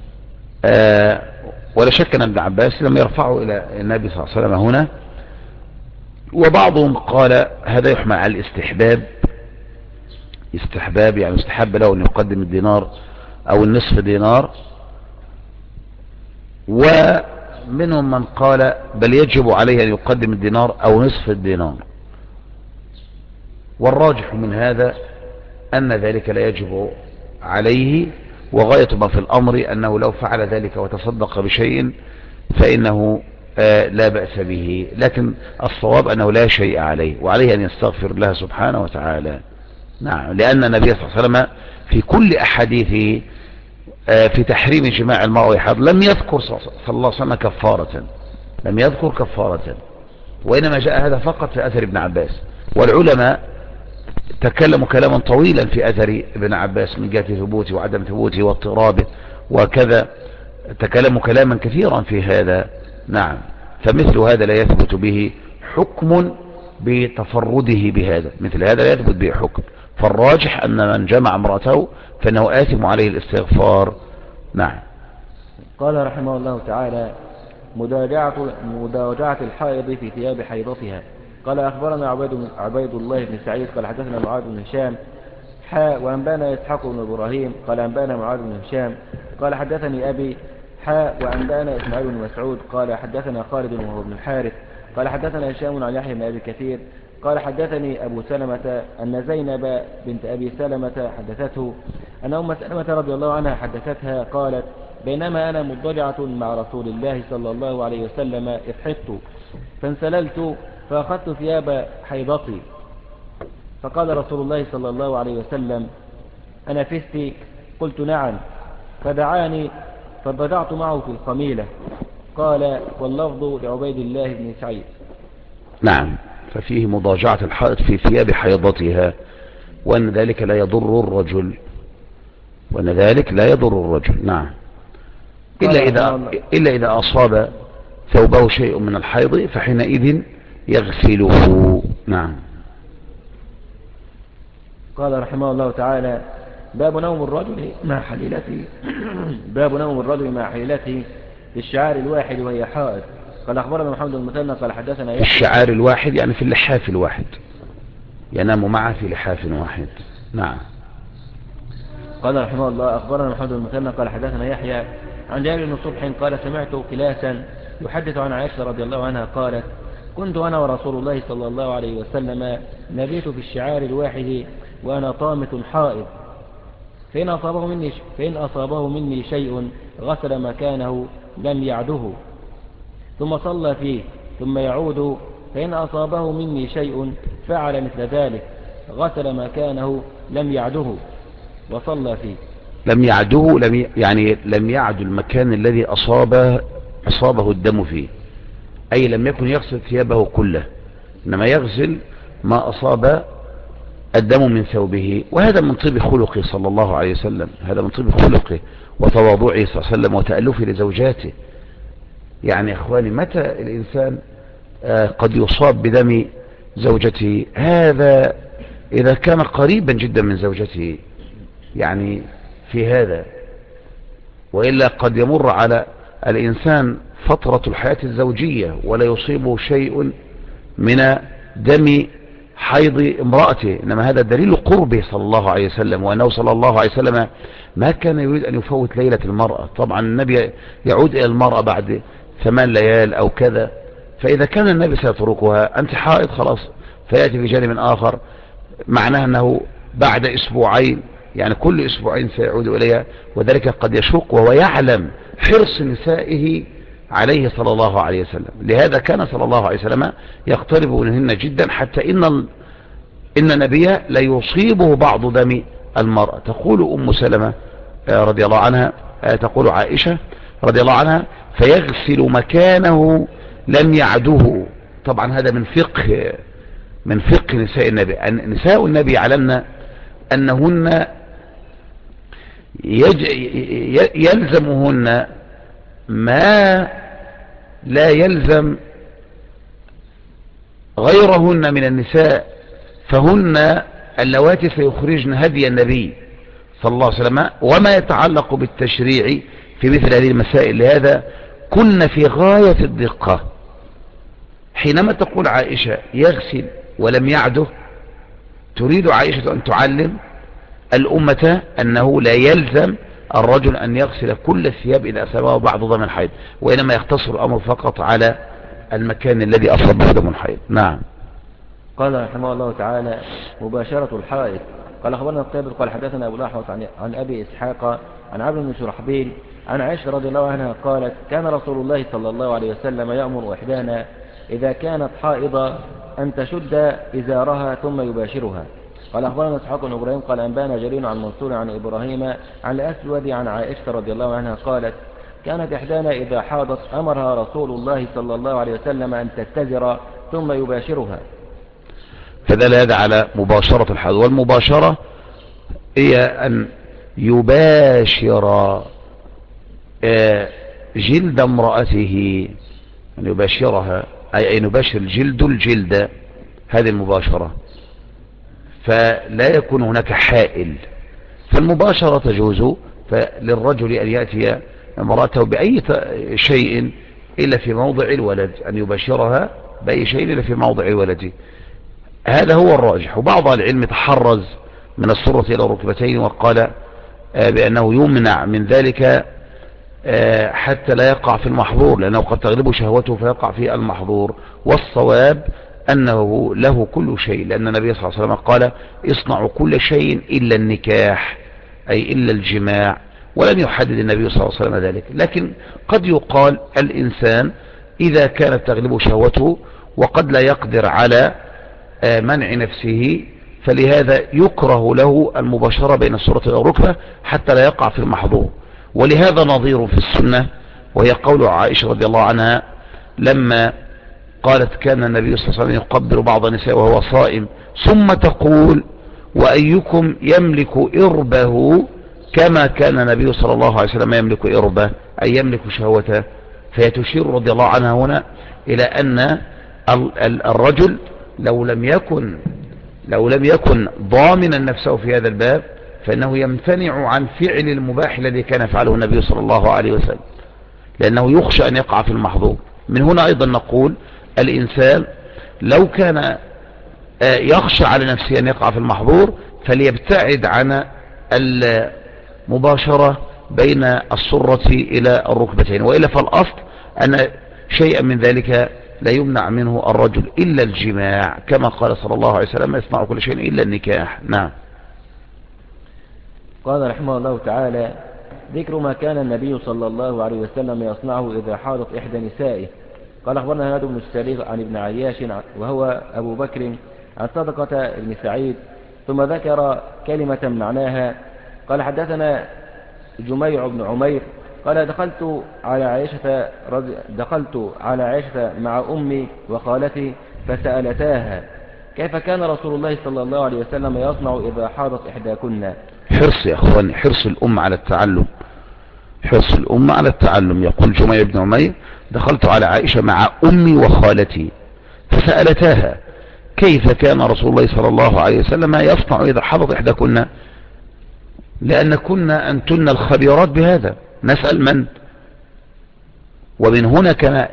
ولا شك أن ابن عباس لم يرفعه إلى النبي صلى الله عليه وسلم هنا. وبعضهم قال هذا يحمل على الاستحباب، استحباب يعني استحب له أن يقدم الدينار أو النصف دينار. ومنهم من قال بل يجب عليه أن يقدم الدينار أو نصف الدينار. والراجح من هذا أن ذلك لا يجب عليه، وغاية ما في الأمر أنه لو فعل ذلك وتصدق بشيء فإنه لا بأس به، لكن الصواب أنه لا شيء عليه وعليه أن يستغفر الله سبحانه وتعالى. نعم، لأن النبي صلى الله عليه وسلم في كل أحاديثه في تحريم جماع المرء ويحاض لم يذكر صلى الله عليه وسلم كفارة، لم يذكر كفارة، وإنما جاء هذا فقط في أثر ابن عباس. والعلماء تكلموا كلاما طويلا في أثر ابن عباس من جهة ثبوته وعدم ثبوته واضطرابه وكذا، تكلموا كلاما كثيرا في هذا. نعم، فمثل هذا لا يثبت به حكم بتفرده بهذا، مثل هذا لا يثبت به حكم. فالراجح أن من جمع امرأته فإنه آثم عليه الاستغفار. نعم. قال رحمه الله تعالى: مداوجعة الحائض في ثياب حيضتها. قال أخبرنا عبيد الله بن سعيد قال حدثنا معاذ بن هشام وأنبانا إسحاق بن إبراهيم قال أنبانا معاذ بن هشام قال حدثني أبي وأنبانا إسماعيل بن مسعود قال حدثنا خالد وهو ابن الحارث قال حدثنا هشام عن يحيى بن أبي كثير قال حدثني أبو سلمة أن زينب بنت أبي سلمة حدثته أن أم سلمة رضي الله عنها حدثتها قالت: بينما أنا مضطجعة مع رسول الله صلى الله عليه وسلم إذ حضت فانسللت فأخذت ثياب حيضتي، فقال رسول الله صلى الله عليه وسلم: أنا فستي؟ قلت: نعم. فدعاني فضجعت معه في القميلة. قال: واللفظ لعبيد الله بن سعيد. نعم، ففيه مضاجعة الحائض في ثياب حيضتها، وأن ذلك لا يضر الرجل، وأن ذلك لا يضر الرجل. نعم، إلا إذا أصاب ثوبه شيء من الحيض فحينئذ يغسله. نعم. قال رحمه الله تعالى: باب نوم الرجل مع حليلته باب نوم الرجل مع حليلته في الشعار الواحد وهي حائض. قال أخبرنا محمد المثنى قال حدثنا في الشعار الواحد يعني في اللحاف الواحد، ينام معه في لحاف واحد. نعم. قال رحمه الله أخبرنا محمد المثنى قال حدثنا يحيى عن جابر بن صبح قال: سمعت كلاسا يحدث عن عائشة رضي الله عنها قالت: كنت أنا ورسول الله صلى الله عليه وسلم نبيت في الشعار الواحد وأنا طامة حائض، فإن أصابه مني شيء غسل مكانه لم يعده ثم صلى فيه ثم يعود، فإن أصابه مني شيء فعل مثل ذلك غسل مكانه لم يعده وصلى فيه. لم يعده يعني لم يعد المكان الذي أصابه الدم فيه، أي لم يكن يغسل ثيابه كله، إنما يغسل ما أصاب الدم من ثوبه. وهذا من طيب خلقه صلى الله عليه وسلم، هذا من طيب خلقه وتواضعه صلى الله عليه وسلم وتألفه لزوجاته. يعني أخواني، متى الإنسان قد يصاب بدم زوجته؟ هذا إذا كان قريبا جدا من زوجته يعني في هذا، وإلا قد يمر على الإنسان فترة الحياة الزوجية ولا يصيبه شيء من دم حيض امرأته، إنما هذا دليل قربه صلى الله عليه وسلم، وأنه صلى الله عليه وسلم ما كان يريد أن يفوت ليلة المرأة. طبعا النبي يعود إلى المرأة بعد 8 ليال أو كذا، فإذا كان النبي سيتركها أنت حائض خلاص، فيأتي في جانب آخر، معناه أنه بعد 2 أسبوع يعني كل أسبوعين سيعود إليها، وذلك قد يشق وهو يعلم حرص نسائه عليه صلى الله عليه وسلم. لهذا كان صلى الله عليه وسلم يقترب منهن جدا، حتى إن النبي لا يصيبه بعض دم المرأة. تقول أم سلمة رضي الله عنها، تقول عائشة رضي الله عنها: فيغسل مكانه لم يعده. طبعا هذا من فقه نساء النبي. نساء النبي علمنا أنهن يلزمهن ما لا يلزم غيرهن من النساء، فهن اللواتي سيخرجن هدي النبي صلى الله عليه وسلم وما يتعلق بالتشريع في مثل هذه المسائل. لهذا كنا في غاية الدقة. حينما تقول عائشة يغسل ولم يعده، تريد عائشة أن تعلم الأمة أنه لا يلزم الرجل أن يغسل كل الثياب إذا أصابه بعض دم الحيض، وإنما يختصر الأمر فقط على المكان الذي أصابه دم الحيض. نعم. قال رحمه الله تعالى: مباشرة الحائض. قال أخبرنا الطيب قال حدثنا أبو الأحوص عن أبي إسحاق عن عبد بن شرحبيل عن عائشة رضي الله عنها قالت: كان رسول الله صلى الله عليه وسلم يأمر إحدانا إذا كانت حائضة أن تشد إزارها ثم يباشرها. قال أخبرنا إسحاق بن إبراهيم قال أنبانا جرير عن منصور عن إبراهيم عن الأسود عن عائشة رضي الله عنها قالت: كانت إحدانا إذا حاضت أمرها رسول الله صلى الله عليه وسلم أن تتزر ثم يباشرها. فدل هذا على مباشرة الحائض. والمباشرة هي أن يباشر جلد امرأته، أن يباشرها أي أن يباشر جلد الجلد، هذه المباشرة، فلا يكون هناك حائل. فالمباشرة تجوز للرجل أن يأتي امرأته بأي شيء إلا في موضع الولد، أن يباشرها بأي شيء إلا في موضع الولد. هذا هو الراجح. وبعض العلم تحرز من السرة إلى الركبتين وقال بأنه يمنع من ذلك حتى لا يقع في المحظور، لأنه قد تغلب شهوته فيقع في المحظور. والصواب أنه له كل شيء، لأن النبي صلى الله عليه وسلم قال: اصنعوا كل شيء إلا النكاح، أي إلا الجماع، ولم يحدد النبي صلى الله عليه وسلم ذلك. لكن قد يقال الإنسان إذا كانت تغلب شهوته وقد لا يقدر على منع نفسه، فلهذا يكره له المباشرة بين السرة والركبة حتى لا يقع في المحظور. ولهذا نظير في السنة، وهي قول عائشة رضي الله عنها لما قالت: كان النبي صلى الله عليه وسلم يقبل بعض النساء وهو صائم، ثم تقول: وأيكم يملك إربه كما كان النبي صلى الله عليه وسلم يملك إربه، أي يملك شهوته. فيتشير رضي الله عنها هنا إلى أن الرجل لو لم يكن ضامنا نفسه في هذا الباب، فإنه يمتنع عن فعل المباح الذي كان يفعله النبي صلى الله عليه وسلم، لأنه يخشى أن يقع في المحظور. من هنا أيضا نقول: الإنسان لو كان يخشى على نفسه أن يقع في المحظور فليبتعد عن المباشرة بين السرة إلى الركبتين، وإلا فالأصل أن شيئا من ذلك لا يمنع منه الرجل إلا الجماع، كما قال صلى الله عليه وسلم: يصنع كل شيء إلا النكاح. نعم. قال رحمه الله تعالى: ذكر ما كان النبي صلى الله عليه وسلم يصنعه إذا حاضت إحدى نسائه. قال أخبرنا هذا بن السريغ عن ابن عياش وهو أبو بكر عن صدقة بن سعيد، ثم ذكر كلمة معناها. قال حدثنا جميع بن عمير قال: دخلت على عائشة مع أمي وخالتي فسألتاها: كيف كان رسول الله صلى الله عليه وسلم يصنع إذا حاضت إحداكن؟ حرص يا أخواني، حرص الأمة على التعلم، حرص الأمة على التعلم. يقول جميع بن عمير: دخلت على عائشة مع أمي وخالتي فسألتاها: كيف كان رسول الله صلى الله عليه وسلم يصنع إذا حضت إحداكن؟ لأن كنا أنتن الخبيرات بهذا، نسأل من؟ ومن هنا كان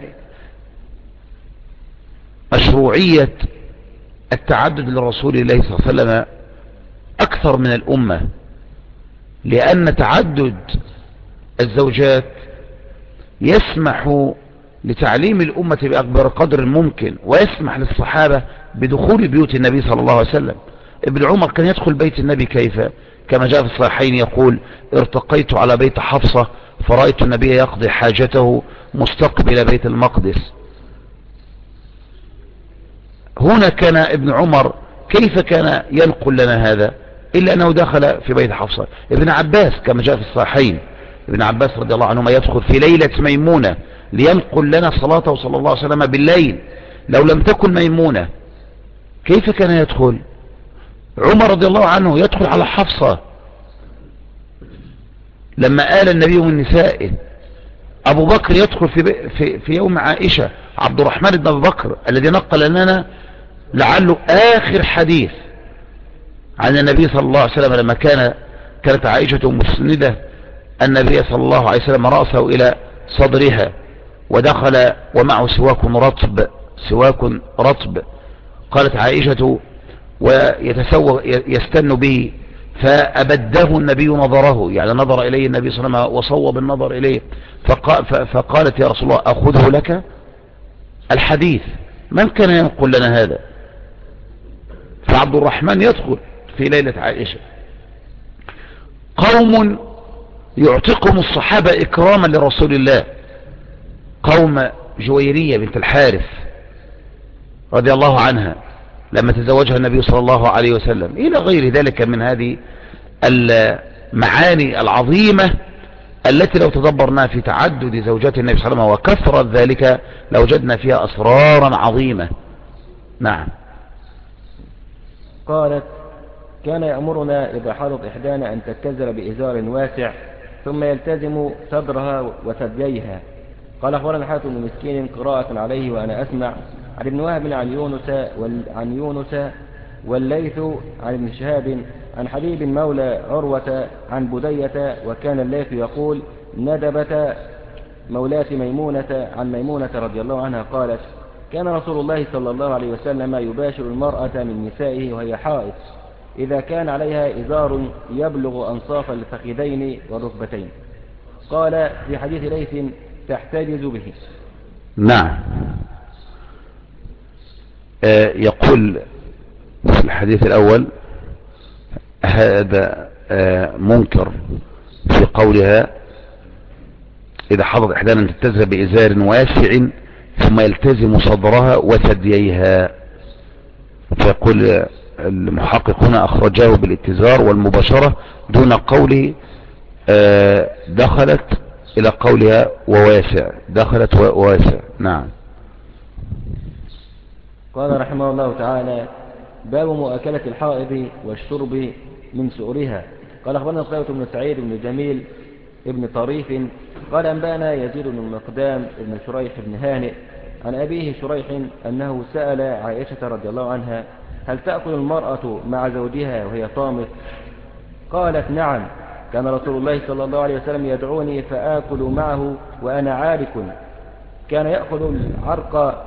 مشروعية التعدد لرسول الله صلى الله عليه وسلم أكثر من الأمة، لأن تعدد الزوجات يسمح لتعليم الأمة بأكبر قدر ممكن، ويسمح للصحابة بدخول بيوت النبي صلى الله عليه وسلم. ابن عمر كان يدخل بيت النبي كيف؟ كما جاء في الصحيحين يقول: ارتقيت على بيت حفصة فرأيت النبي يقضي حاجته مستقبل بيت المقدس. هنا كان ابن عمر كيف كان ينقل لنا هذا إلا أنه دخل في بيت حفصة. ابن عباس كما جاء في الصحيحين، ابن عباس رضي الله عنهما يدخل في ليلة ميمونة لينقل لنا صلاته صلى الله عليه وسلم بالليل. لو لم تكن ميمونة كيف كان يدخل؟ عمر رضي الله عنه يدخل على حفصة لما آل النبي من نسائه. أبو بكر يدخل في يوم عائشة. عبد الرحمن بن أبي بكر الذي نقل لنا لعله آخر حديث عن النبي صلى الله عليه وسلم لما كانت عائشة مسندة النبي صلى الله عليه وسلم رأسه إلى صدرها ودخل ومعه سواك رطب. قالت عائشة يستن به فأبده النبي نظره، يعني نظر إليه النبي صلى الله عليه وسلم وصوب النظر إليه فقالت: يا رسول الله أخذه لك؟ الحديث من كان ينقل لنا هذا؟ فعبد الرحمن يدخل في ليلة عائشة. قوم يعتقهم الصحابة إكراما لرسول الله، قوم جويرية بنت الحارث رضي الله عنها لما تزوجها النبي صلى الله عليه وسلم، إلى غير ذلك من هذه المعاني العظيمة التي لو تدبرنا في تعدد زوجات النبي صلى الله عليه وسلم وكثرة ذلك لوجدنا فيها أسرارا عظيمة. نعم. قالت: كان يأمرنا إذا حاضت إحدانا أن تتزر بإزار واسع ثم يلتزم صدرها وثدييها. قال: أخبرنا حاتم بن مسكين قراءة عليه وأنا أسمع عن ابن وهب عن يونس والليث عن ابن شهاب عن حبيب مولى عروة عن بدية. وكان الليث يقول: ندبت مولاة ميمونة عن ميمونة رضي الله عنها قالت: كان رسول الله صلى الله عليه وسلم يباشر المرأة من نسائه وهي حائض إذا كان عليها إزار يبلغ أنصاف الفخذين والركبتين. قال في حديث ليث: تحتجز به. نعم. يقول في الحديث الأول هذا منكر في قولها: إذا حضر إحدانا تتزر بإزار واسع ثم يلتزم صدرها وثدييها. فيقول المحقق هنا أخرجاه بالاتزار والمباشرة دون قوله دخلت إلى قولها وواسع، دخلت وواسع. نعم. قال رحمه الله تعالى: باب مؤاكلة الحائض والشرب من سؤرها. قال: أخبرنا قتيبة بن سعيد بن جميل ابن طريف قال: أنبانا يزيد بن المقدام ابن شريح بن هانئ عن أبيه شريح أنه سأل عائشة رضي الله عنها: هل تأكل المرأة مع زوجها وهي طامث؟ قالت: نعم، كان رسول الله صلى الله عليه وسلم يدعوني فآكل معه وأنا عارك. كان يأخذ العرق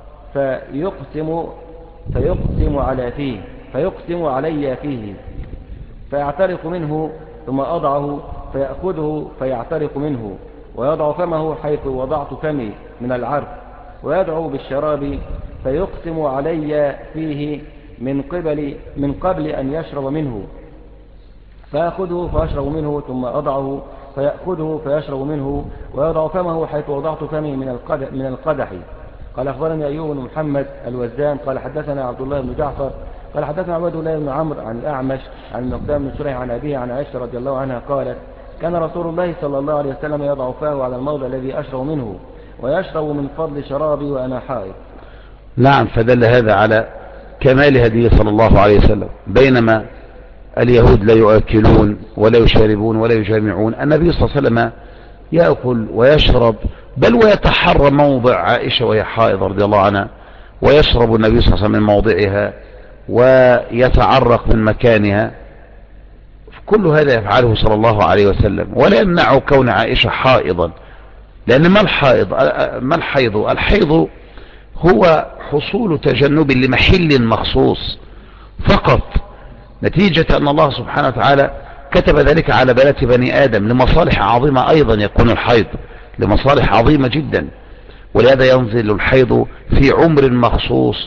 فيقسم علي فيه فيعترق منه ثم أضعه فيأخذه فيعترق منه ويضع فمه حيث وضعت فمي من العرق ويدعو بالشراب فيقسم علي فيه من قبل أن يشرب منه فأخذه فيشرب منه ثم أضعه فيأخذه فيشرب منه ويضع فمه حيث وضعت فمي من القدح. قال: أخبرني أيوب بن محمد الوزان قال: حدثنا عبد الله بن جعفر قال: حدثنا عبد الله بن عمرو عن الأعمش عن المقدام بن شريح عن أبيه عن عائشة رضي الله عنها قالت: كان رسول الله صلى الله عليه وسلم يضع فاه على الموضع الذي أشرب منه ويشرب من فضل شرابي وأنا حائض. نعم. فدل هذا على كمال هديه صلى الله عليه وسلم. بينما اليهود لا يؤكلون ولا يشاربون ولا يجامعون، النبي صلى الله عليه وسلم يأكل ويشرب، بل ويتحرى موضع عائشة وهي حائض رضي الله عنها، ويشرب النبي صلى الله عليه وسلم من موضعها ويتعرق من مكانها. كل هذا يفعله صلى الله عليه وسلم، ولا يمنع كون عائشة حائضا. لأن ما الحيض؟ الحيض هو حصول تجنب لمحل مخصوص فقط، نتيجة أن الله سبحانه وتعالى كتب ذلك على بنات بني آدم لمصالح عظيمة. أيضا يكون الحيض لمصالح عظيمة جدا، ولهذا ينزل الحيض في عمر مخصوص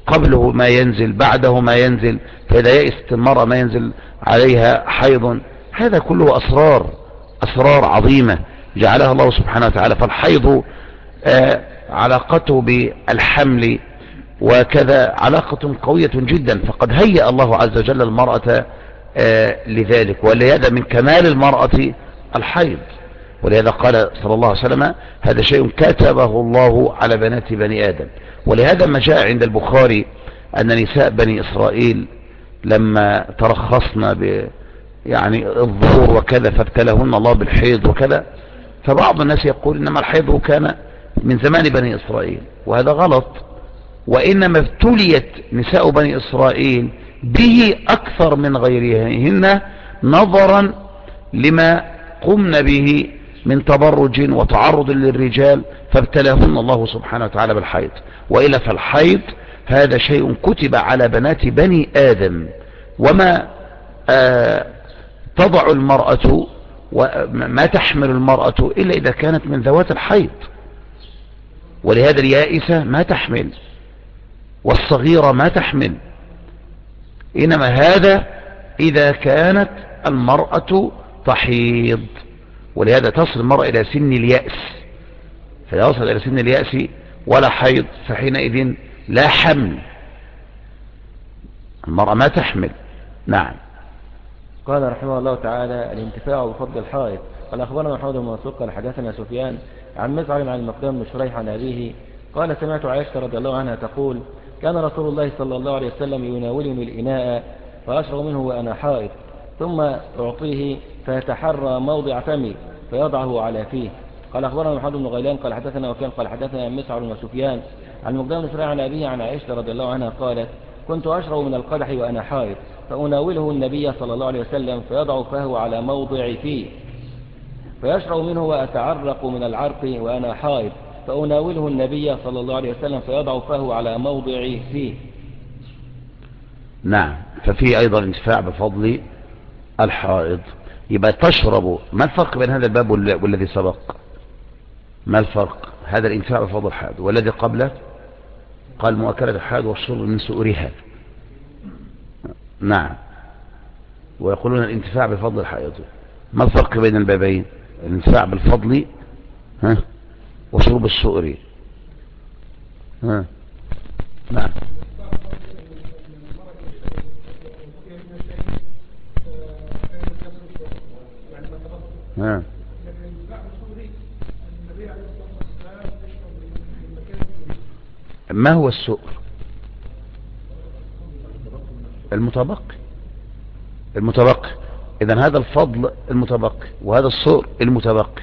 قبله ما ينزل، بعده ما ينزل، فإذا يئست المرأة ما ينزل عليها حيض. هذا كله أسرار عظيمة جعلها الله سبحانه وتعالى. فالحيض علاقته بالحمل وكذا علاقة قوية جدا، فقد هيأ الله عز وجل المرأة لذلك، ولهذا من كمال المرأة الحيض. ولهذا قال صلى الله عليه وسلم: هذا شيء كتبه الله على بنات بني آدم. ولهذا ما جاء عند البخاري أن نساء بني إسرائيل لما ترخصن يعني الظهور وكذا فابتلهن الله بالحيض وكذا، فبعض الناس يقول إنما الحيض كان من زمان بني إسرائيل، وهذا غلط. وإنما ابتليت نساء بني إسرائيل به أكثر من غيرهن نظرا لما قمن به من تبرج وتعرض للرجال، فابتلاهن الله سبحانه وتعالى بالحيض. وإلا فالحيض هذا شيء كتب على بنات بني آدم، وما تضع المرأة وما تحمل المرأة إلا إذا كانت من ذوات الحيض. ولهذا اليائسة ما تحمل، والصغيرة ما تحمل، إنما هذا إذا كانت المرأة تحيض. ولهذا تصل المرأة إلى سن اليأس، فإذا وصل إلى سن اليأس ولا حيض فحينئذ لا حمل، المرأة ما تحمل. نعم. قال رحمه الله تعالى: الانتفاع بفضل الحائض. قال أخبرنا محمد بن منصور قال حدثنا سفيان عن مسعر عن المقدام بن شريح عن أبيه قال: سمعت عائشة رضي الله عنها تقول: كان رسول الله صلى الله عليه وسلم يناولني الإناء فأشرب منه وأنا حائض، ثم أعطيه فيتحرى موضع فمي فيضعه على فيه. قال أخبرنا محمد بن غيلان قال حدثنا وكان قال حدثنا مسعر وسفيان عن المقدام بن شريح عن أبيه عن عائشة رضي الله عنها قالت: كنت أشرب من القدح وأنا حائض، فأناوله النبي صلى الله عليه وسلم فيضع فهو على موضع فيه، فيشرب منه وأتعرق من العرق وأنا حائض، فأناوله النبي صلى الله عليه وسلم فيضع فهو على موضع فيه. نعم. ففي أيضا انتفاع بفضل الحائض. يبقى تشرب. ما الفرق بين هذا الباب والذي سبق؟ ما الفرق؟ هذا الانتفاع بفضل الحائض، والذي قبله قال مؤكلة الحائض والشرب من سؤرها. نعم. ويقولون الانتفاع بفضل الحائض. ما الفرق بين البابين؟ الانتفاع بالفضل وشرب السؤر. نعم. ما هو السؤر؟ المتبقي. إذن هذا الفضل المتبقي وهذا السؤر المتبقي.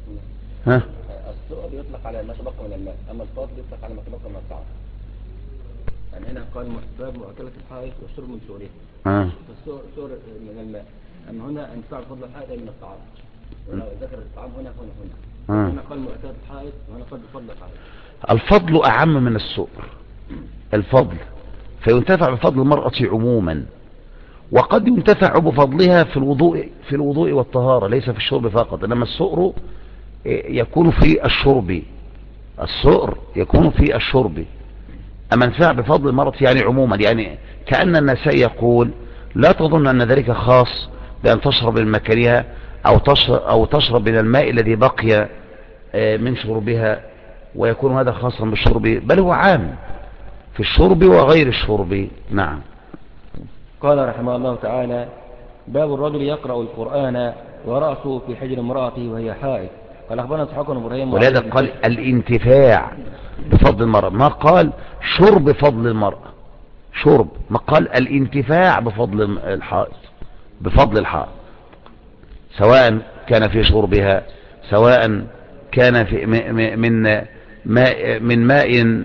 السؤر يطلق على ما تبقى من الماء، أما الفضل يطلق على ما تبقى من الطعام. يعني هنا قال باب مؤكلة الحائض والشرب من سؤرها، السؤر من الماء، أما هنا انتفاع بفضل الحائض من الطعام، ذكر الطعام هنا هنا قال مؤكلة الحائض وهنا قال بفضل الحائض. الفضل أعم من السؤر. الفضل فينتفع بفضل المرأة عموما، وقد ينتفع بفضلها في الوضوء والطهارة، ليس في الشرب فقط. إنما السؤر يكون في الشرب. السؤر يكون في الشرب. أما انتفاع بفضل المرأة يعني عموما، يعني كأن النساء يقول: لا تظن أن ذلك خاص بأن تشرب من مكانها أو تشرب من الماء الذي بقي من شربها، ويكون هذا خاصا بالشرب، بل هو عام في الشرب وغير الشرب. نعم. قال رحمه الله تعالى: باب الرجل يقرأ القرآن ورأسه في حجر امرأته وهي حائض. قال أخبرنا إسحاق بن إبراهيم. ولهذا قال الانتفاع بفضل المرأة، ما قال شرب فضل المرأة، شرب، ما قال الانتفاع بفضل الحائض، بفضل الحائض، سواء كان في شربها، سواء كان في من ماء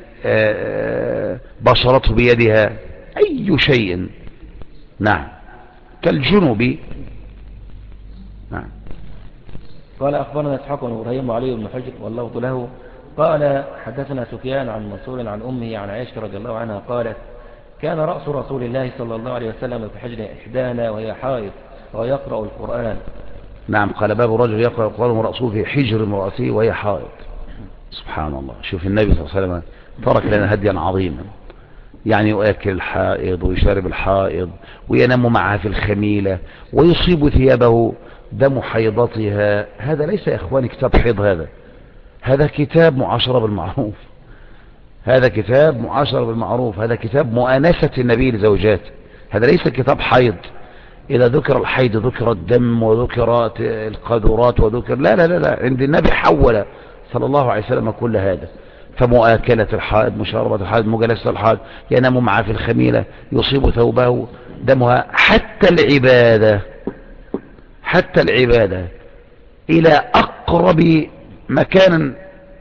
بشرته بيدها، أي شيء. نعم. كالجنوب. نعم. قال أخبرنا إسحاق بن إبراهيم وعلي بن حجر واللفظ له قال حدثنا سفيان عن منصور عن أمه عن عائشة رضي الله عنها قالت: كان رأس رسول الله صلى الله عليه وسلم في حجر إحدانا وهي حائض ويقرأ القرآن. نعم. قال: باب الرجل يقرأ القرآن ورأسه في حجر امرأته وهي حائض. سبحان الله. شوف النبي صلى الله عليه وسلم ترك لنا هديا عظيما. يعني يؤكل الحائض ويشرب الحائض وينام معها في الخميلة ويصيب ثيابه دم حيضتها، هذا ليس يا اخواني كتاب حيض، هذا كتاب معاشرة بالمعروف، هذا كتاب معاشرة بالمعروف، هذا كتاب مؤانسة النبي لزوجاته، هذا ليس كتاب حيض. إذا ذكر الحيض ذكر الدم وذكرت القدرات وذكر، لا لا لا لا، عند النبي حول صلى الله عليه وسلم كل هذا. فمؤاكلة الحائض، مشاربة الحائض، مجالسة الحائض، ينام معها في الخميلة، يصيب ثوبه دمها، حتى العبادة، حتى العبادة إلى أقرب مكان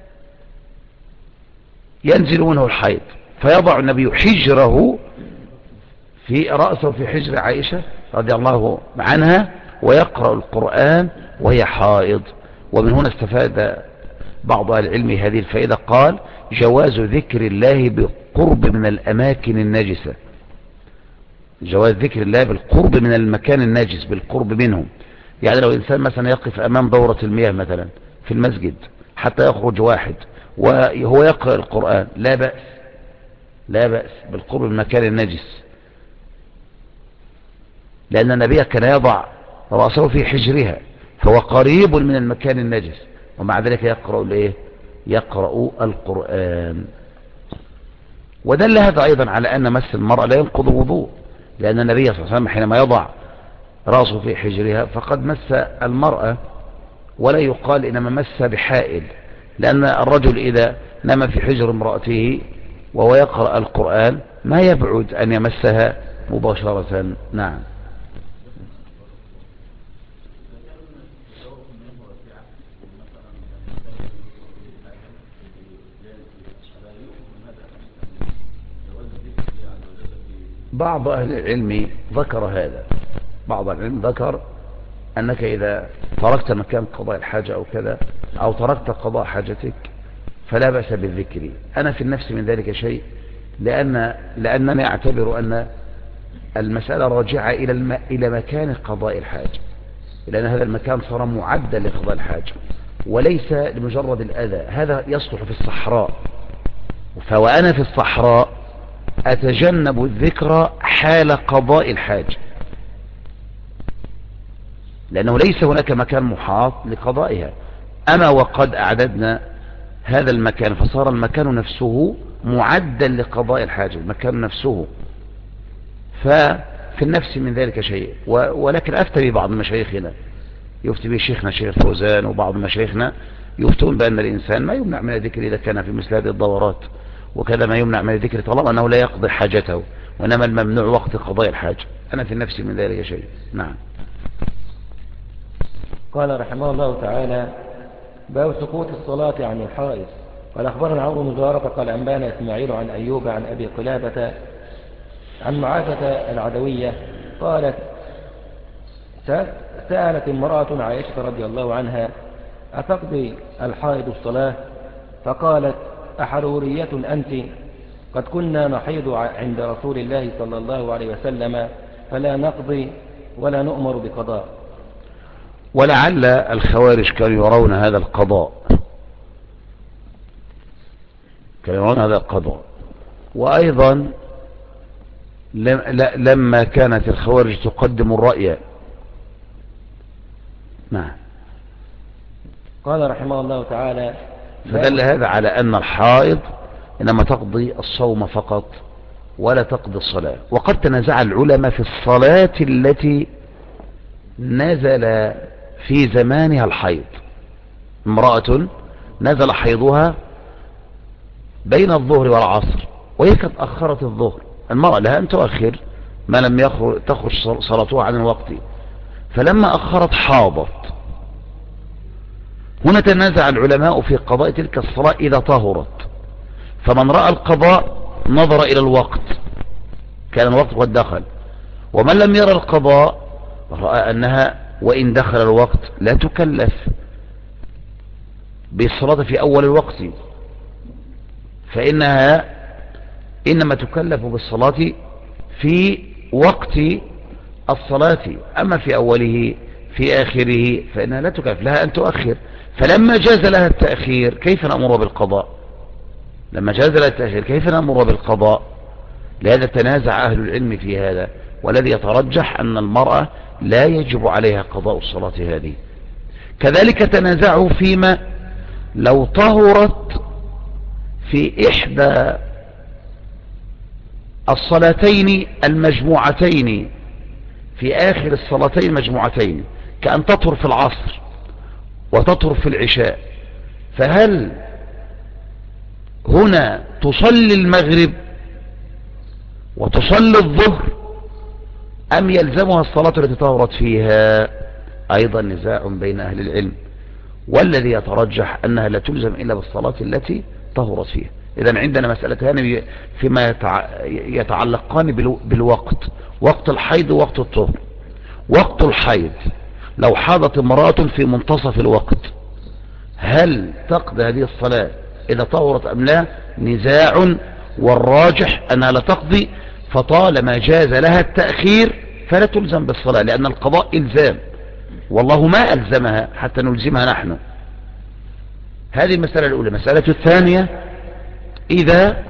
ينزل منه الحيض، فيضع النبي حجره في رأسه في حجر عائشة رضي الله عنها ويقرأ القرآن وهي حائض. ومن هنا استفاد بعض أهل العلم هذه الفائدة، قال جواز ذكر الله بالقرب من الأماكن النجسة، جواز ذكر الله بالقرب من المكان النجس، بالقرب منه. يعني لو إنسان مثلا يقف أمام دورة المياه مثلا في المسجد حتى يخرج واحد وهو يقرأ القرآن، لا بأس، لا بأس بالقرب من المكان النجس، لأن النبي كان يضع رأسه في حجرها فهو قريب من المكان النجس، ومع ذلك يقرأ الايه؟ يقرأ القرآن. ودل هذا أيضا على أن مس المرأة لا ينقض الوضوء، لأن النبي صلى الله عليه وسلم حينما يضع رأسه في حجرها فقد مس المرأة، ولا يقال إنما مس بحائل، لأن الرجل إذا نام في حجر امرأته وهو يقرأ القرآن ما يبعد أن يمسها مباشرة. نعم. بعض أهل العلم ذكر هذا، بعض أهل العلم ذكر أنك إذا تركت مكان قضاء الحاجة أو كذا، أو تركت قضاء حاجتك فلا بأس بالذكر. أنا في النفس من ذلك شيء، لأنني أعتبر أن المسألة راجعة إلى مكان قضاء الحاجة، لأن هذا المكان صار معدا لقضاء الحاجة وليس لمجرد الأذى. هذا يصلح في الصحراء، فوأنا في الصحراء أتجنب الذكر حال قضاء الحاجة، لأنه ليس هناك مكان محاط لقضائها. أما وقد أعددنا هذا المكان فصار المكان نفسه معدا لقضاء الحاجة، المكان نفسه، ففي النفس من ذلك شيء. ولكن أفتى ببعض مشايخنا، يفتي به شيخنا شيخ فوزان وبعض مشايخنا يفتون بأن الإنسان ما يمنع من الذكر إذا كان في مثل هذه الدورات، وكذا ما يمنع من الذكر طالما أنه لا يقضي حاجته، وإنما الممنوع وقت قضاء الحاجة. أنا في النفس من ذلك شيء. نعم. قال رحمه الله تعالى: باب سقوط الصلاة عن الحائض. قال أخبرنا عمرو بن زهرة قال أنبانا إسماعيل عن أيوب عن أبي قلابة عن معاذة العدوية قالت: سألت امرأة عائشة رضي الله عنها: أتقضي الحائض الصلاة؟ فقالت: أحرورية أنت؟ قد كنا نحيض عند رسول الله صلى الله عليه وسلم فلا نقضي ولا نؤمر بقضاء. ولعل الخوارج كانوا يرون هذا القضاء، كانوا يرون هذا القضاء. وأيضا لما كانت الخوارج تقدم الرأي. نعم. قال رحمه الله تعالى: فدل هذا على أن الحائض إنما تقضي الصوم فقط ولا تقضي الصلاة. وقد تنازع العلماء في الصلاة التي نزل في زمانها الحيض. امرأة نزل حيضها بين الظهر والعصر وهي قد أخرت الظهر، المرأة لها أن تؤخر ما لم تخرج صلاتها عن الوقت، فلما أخرت حاضت. هنا تنازع العلماء في قضاء تلك الصلاة إذا طهرت، فمن رأى القضاء نظر إلى الوقت، كان الوقت قد دخل، ومن لم يرى القضاء رأى أنها وإن دخل الوقت لا تكلف بالصلاة في أول الوقت، فإنها إنما تكلف بالصلاة في وقت الصلاة، أما في أوله في آخره فإنها لا تكلف، لها أن تؤخر. فلما جاز لها التأخير كيف نأمر بالقضاء؟ لما جاز لها التأخير كيف نأمر بالقضاء؟ لهذا تنازع أهل العلم في هذا، والذي يترجح أن المرأة لا يجب عليها قضاء الصلاة هذه. كذلك تنازعوا فيما لو طهرت في إحدى الصلاتين المجموعتين، في آخر الصلاتين المجموعتين، كأن تطهر في العصر وتطهر في العشاء، فهل هنا تصلي المغرب وتصلي الظهر أم يلزمها الصلاة التي طهرت فيها؟ أيضا نزاع بين أهل العلم، والذي يترجح أنها لا تلزم إلا بالصلاة التي طهرت فيها. إذن عندنا مسألتان فيما يتعلقان بالوقت، وقت الحيض ووقت الطهر. وقت الحيض لو حاضت امرأة في منتصف الوقت هل تقضي هذه الصلاة إذا طهرت أم لا؟ نزاع، والراجح أنها لا تقضي، فطالما جاز لها التأخير فلا تلزم بالصلاة، لأن القضاء إلزام، والله ما ألزمها حتى نلزمها نحن. هذه المسألة الأولى. مسألة الثانية، إذا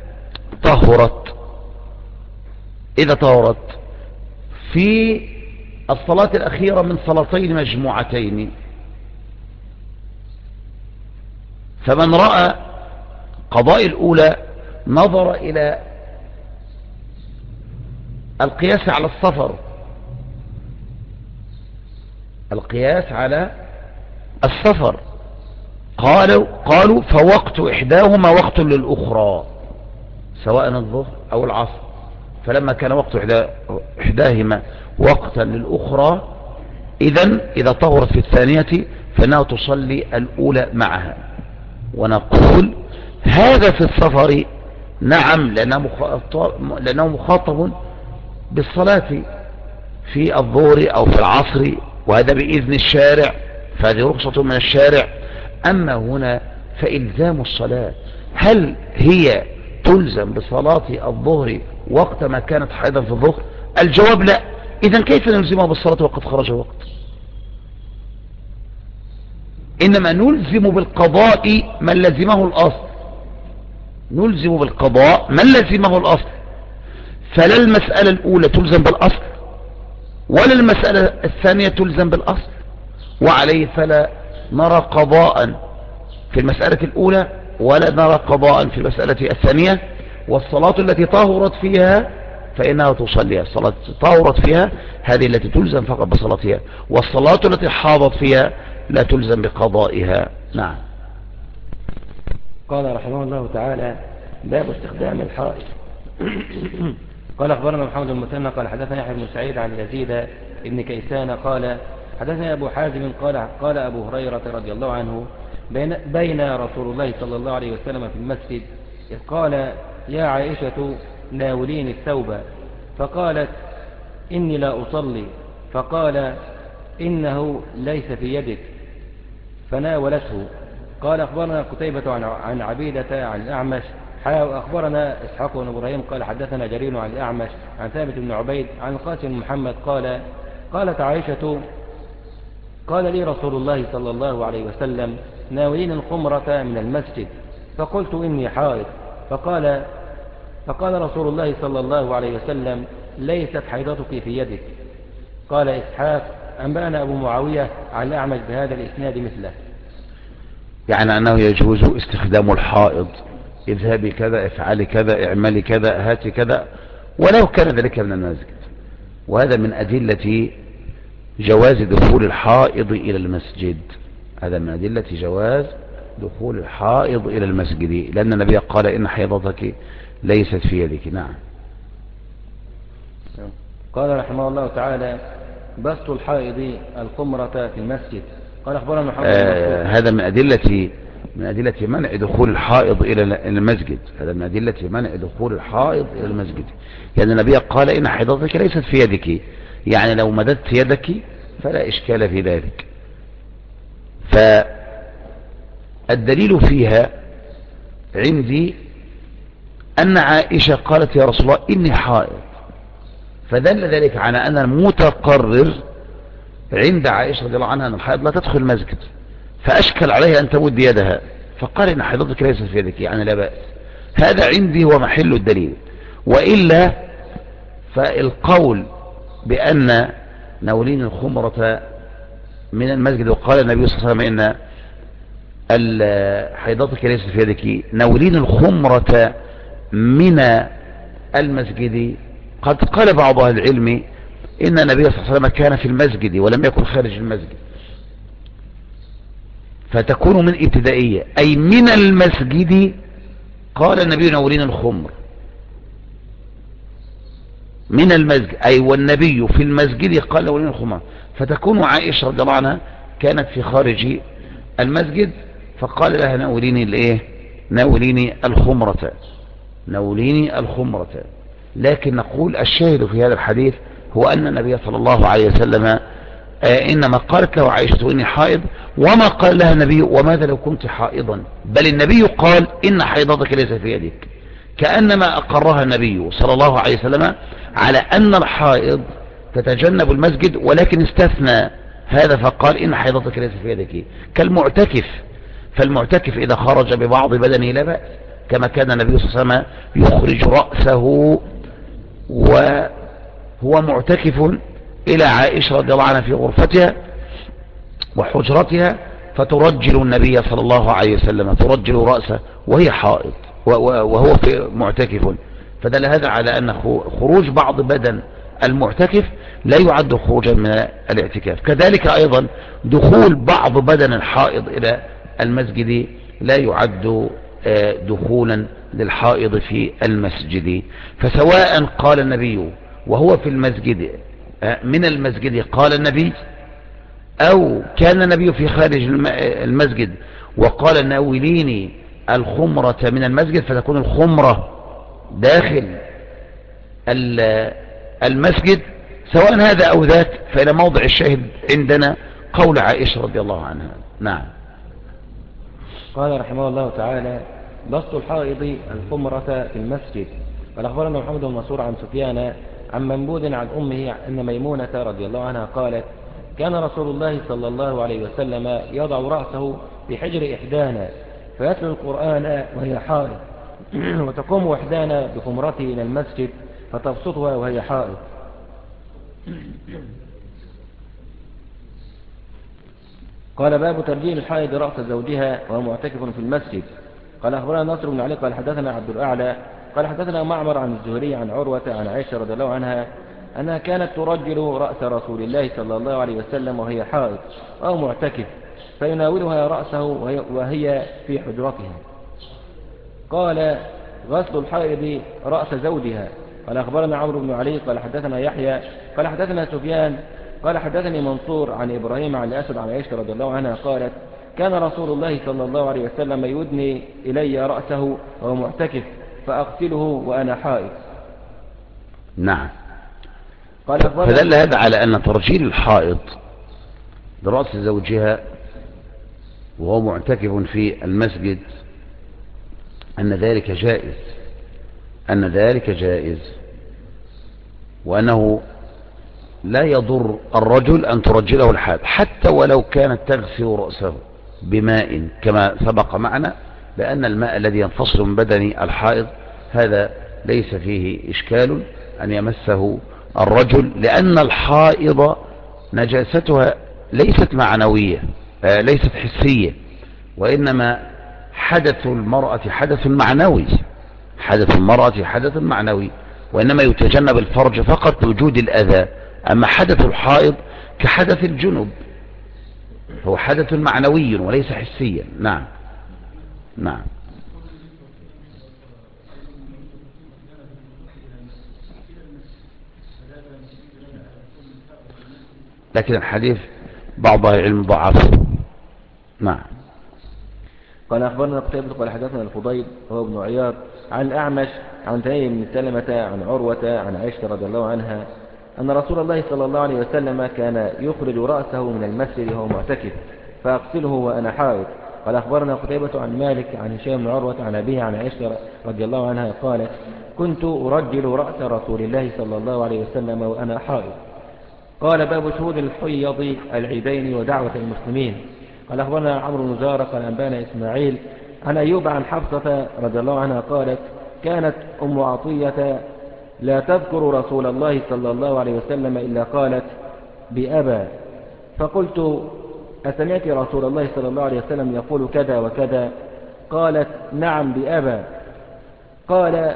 طهرت في الصلاة الأخيرة من صلاتين مجموعتين، فمن رأى قضاء الأولى نظر إلى القياس على السفر، القياس على السفر، قالوا فوقت إحداهما وقت للأخرى، سواء الظهر أو العصر، فلما كان وقت إحداهما وقتا للأخرى إذا طهرت في الثانية فإنها تصلي الأولى معها. ونقول هذا في السفر نعم، لأنه مخاطب بالصلاة في الظهر أو في العصر، وهذا بإذن الشارع، فهذه رخصة من الشارع. أما هنا فإلزام الصلاة، هل هي تلزم بصلاة الظهر وقت ما كانت حائضا في الظهر؟ الجواب لا. إذن كيف نلزمها بالصلاة وقد خرج الوقت؟ إنما نلزم بالقضاء من لزمه الأصل، نلزم بالقضاء من لزمه الأصل، فلا المسألة الأولى تلزم بالأصل ولا المسألة الثانية تلزم بالأصل، وعليه فلا نرى قضاء في المسألة الأولى ولا نرى قضاء في المسألة الثانية. والصلاة التي طهرت فيها فإنها تصليها، الصلاة طهرت فيها هذه التي تلزم فقط بصلاتها، والصلاة التي حاضت فيها لا تلزم بقضائها. نعم. قال رحمه الله تعالى: باب استخدام الحائط. قال أخبرنا محمد المثنى قال حدثنا يحيى بن سعيد عن يزيد بن كيسان قال حدثنا أبو حازم قال أبو هريرة رضي الله عنه: بين رسول الله صلى الله عليه وسلم في المسجد إذ قال: يا عائشة ناوليني الثوب، فقالت: إني لا أصلي، فقال: إنه ليس في يدك، فناولته. قال أخبرنا قتيبة عن عبيدة عن الأعمش أخبرنا إسحاق بن إبراهيم قال حدثنا جرير عن الأعمش عن ثابت بن عبيد عن القاسم بن محمد قالت عائشة: قال لي رسول الله صلى الله عليه وسلم: ناولين الخمرة من المسجد، فقلت: إني حائض، فقال رسول الله صلى الله عليه وسلم: ليست حيضتك في يدك. قال إسحاق: أنبأنا أبو معاوية عن الأعمش بهذا الإسناد مثله. يعني أنه يجوز استخدام الحائض، اذهبي كذا، افعلي كذا، اعملي كذا، هاتي كذا، ولو كان ذلك من المسجد. وهذا من أدلة جواز دخول الحائض إلى المسجد، هذا من أدلة جواز دخول الحائض إلى المسجد، لأن النبي قال: إن حيضتك ليست في يدك. نعم. قال رحمه الله تعالى: بسط الحائض الخمرة في المسجد. قال أخبرنا محمد هذا من أدلة منع دخول الحائض إلى المسجد، هذا من أدلة منع دخول الحائض إلى المسجد، لأن النبي قال: إن حيضتك ليست في يدك، يعني لو مددت يدك فلا إشكال في ذلك. فالدليل فيها عندي أن عائشة قالت: يا رسول الله إني حائض، فدل ذلك على أن المتقرر عند عائشة رضي الله عنها أن الحائض لا تدخل المسجد، فأشكل عليها أن تمد يدها، فقال: إن حيضتك ليست في يدك، يعني لا بأس. هذا عندي هو محل الدليل. وإلا فالقول بأن نولين الخمرة من المسجد، وقال النبي صلى الله عليه وسلم إن حيضتك ليس في يدك، نولين الخمرة من المسجد، قد قال بعض أهل العلم إن النبي صلى الله عليه وسلم كان في المسجد ولم يكن خارج المسجد، فتكون من ابتدائية، أي من المسجد قال النبي نولين الخمر من المسجد، أي والنبي في المسجد قال نولين الخمر، فتكون عائشة رضي الله عنها كانت في خارج المسجد فقال لها نوليني الايه، نوليني الخمرة، نوليني الخمرة. لكن نقول الشاهد في هذا الحديث هو أن النبي صلى الله عليه وسلم إنما قالت له عائشة إني حائض، وما قال لها النبي وماذا لو كنت حائضا، بل النبي قال إن حيضتك ليس في يدك، كأنما أقرها النبي صلى الله عليه وسلم على أن الحائض تتجنب المسجد، ولكن استثنى هذا فقال إن حيضتك ليس في يدك كالمعتكف. فالمعتكف إذا خرج ببعض بدنه لا بأس، كما كان النبي صلى الله عليه وسلم يخرج رأسه وهو معتكف إلى عائشة رضي الله عنها في غرفتها وحجرتها، فترجل النبي صلى الله عليه وسلم، ترجل رأسه وهي حائض وهو في معتكف، فدل هذا على أن خروج بعض بدن المعتكف لا يعد خروجا من الاعتكاف. كذلك أيضا دخول بعض بدن الحائض إلى المسجد لا يعد دخولا للحائض في المسجد. فسواء قال النبي وهو في المسجد من المسجد قال النبي، أو كان النبي في خارج المسجد وقال ناوليني الخمرة من المسجد، فتكون الخمرة داخل المسجد، سواء هذا أو ذاك، فإلى موضع الشاهد عندنا قول عائشة رضي الله عنها. نعم. قال رحمه الله تعالى: بسط الحائض الخمرة في المسجد. قال أخبرنا محمد بن منصور عن سفيان عن منبود عن أمه أن ميمونة رضي الله عنها قالت: كان رسول الله صلى الله عليه وسلم يضع رأسه في حجر إحدانا فيتلو القرآن وهي حائض، وتقوم إحدانا بخمرته إلى المسجد فتبسطها وهي حائض. قال: باب ترجيل الحائض رأس زوجها وهو معتكف في المسجد. قال أخبرنا ناصر بن علي قال حدثنا عبد الأعلى قال حدثنا معمر عن الزهري عن عروة عن عائشة رضي الله عنها أنها كانت ترجل رأس رسول الله صلى الله عليه وسلم وهي حائض أو معتكف، فيناولها رأسه وهي في حجرتها. قال: غسل الحائض رأس زوجها. قال أخبرنا عمرو بن علي قال حدثنا يحيى قال حدثنا سفيان قال حدثني منصور عن إبراهيم عن الأسود عن عائشة رضي الله عنها قالت: كان رسول الله صلى الله عليه وسلم يدني إلي رأسه وهو معتكف فأغسله وأنا حائض. نعم. فدل هذا على أن ترجيل الحائض لرأس زوجها وهو معتكف في المسجد أن ذلك جائز، أن ذلك جائز، وأنه لا يضر الرجل أن ترجله الحائض حتى ولو كانت تغسل رأسه بماء كما سبق معنا، لأن الماء الذي ينفصل من بدن الحائض هذا ليس فيه إشكال أن يمسه الرجل، لأن الحائض نجاستها ليست معنوية، ليست حسية، وإنما حدث المرأة حدث معنوي، حدث المرأة حدث معنوي، وإنما يتجنب الفرج فقط لوجود الأذى. أما حدث الحائض كحدث الجنب، هو حدث معنوي وليس حسيا. نعم. نعم. لكن الحديث بعض العلم ضعفه. نعم. قال أخبرنا قتيبة قال حدثنا الفضيل وهو ابن عياض عن الأعمش عن تميم بن سلمة عن عروة عن عائشة رضي الله عنها أن رسول الله صلى الله عليه وسلم كان يخرج رأسه من المسجد وهو معتكف فأغسله وأنا حائض. قال أخبرنا قتيبة عن مالك عن هشام بن عروة عن أبيه عن عائشة رضي الله عنها قالت: كنت أرجل رأس رسول الله صلى الله عليه وسلم وأنا حائض. قال: باب شهود الحيض العيدين ودعوة المسلمين. قال أخبرنا عمرو بن زارة قال أنبانا إسماعيل عن أيوب عن حفصة رضي الله عنها قالت: كانت أم عطية لا تذكر رسول الله صلى الله عليه وسلم إلا قالت بأبى. فقلت أسمعت رسول الله صلى الله عليه وسلم يقول كذا وكذا؟ قالت نعم بأبى. قال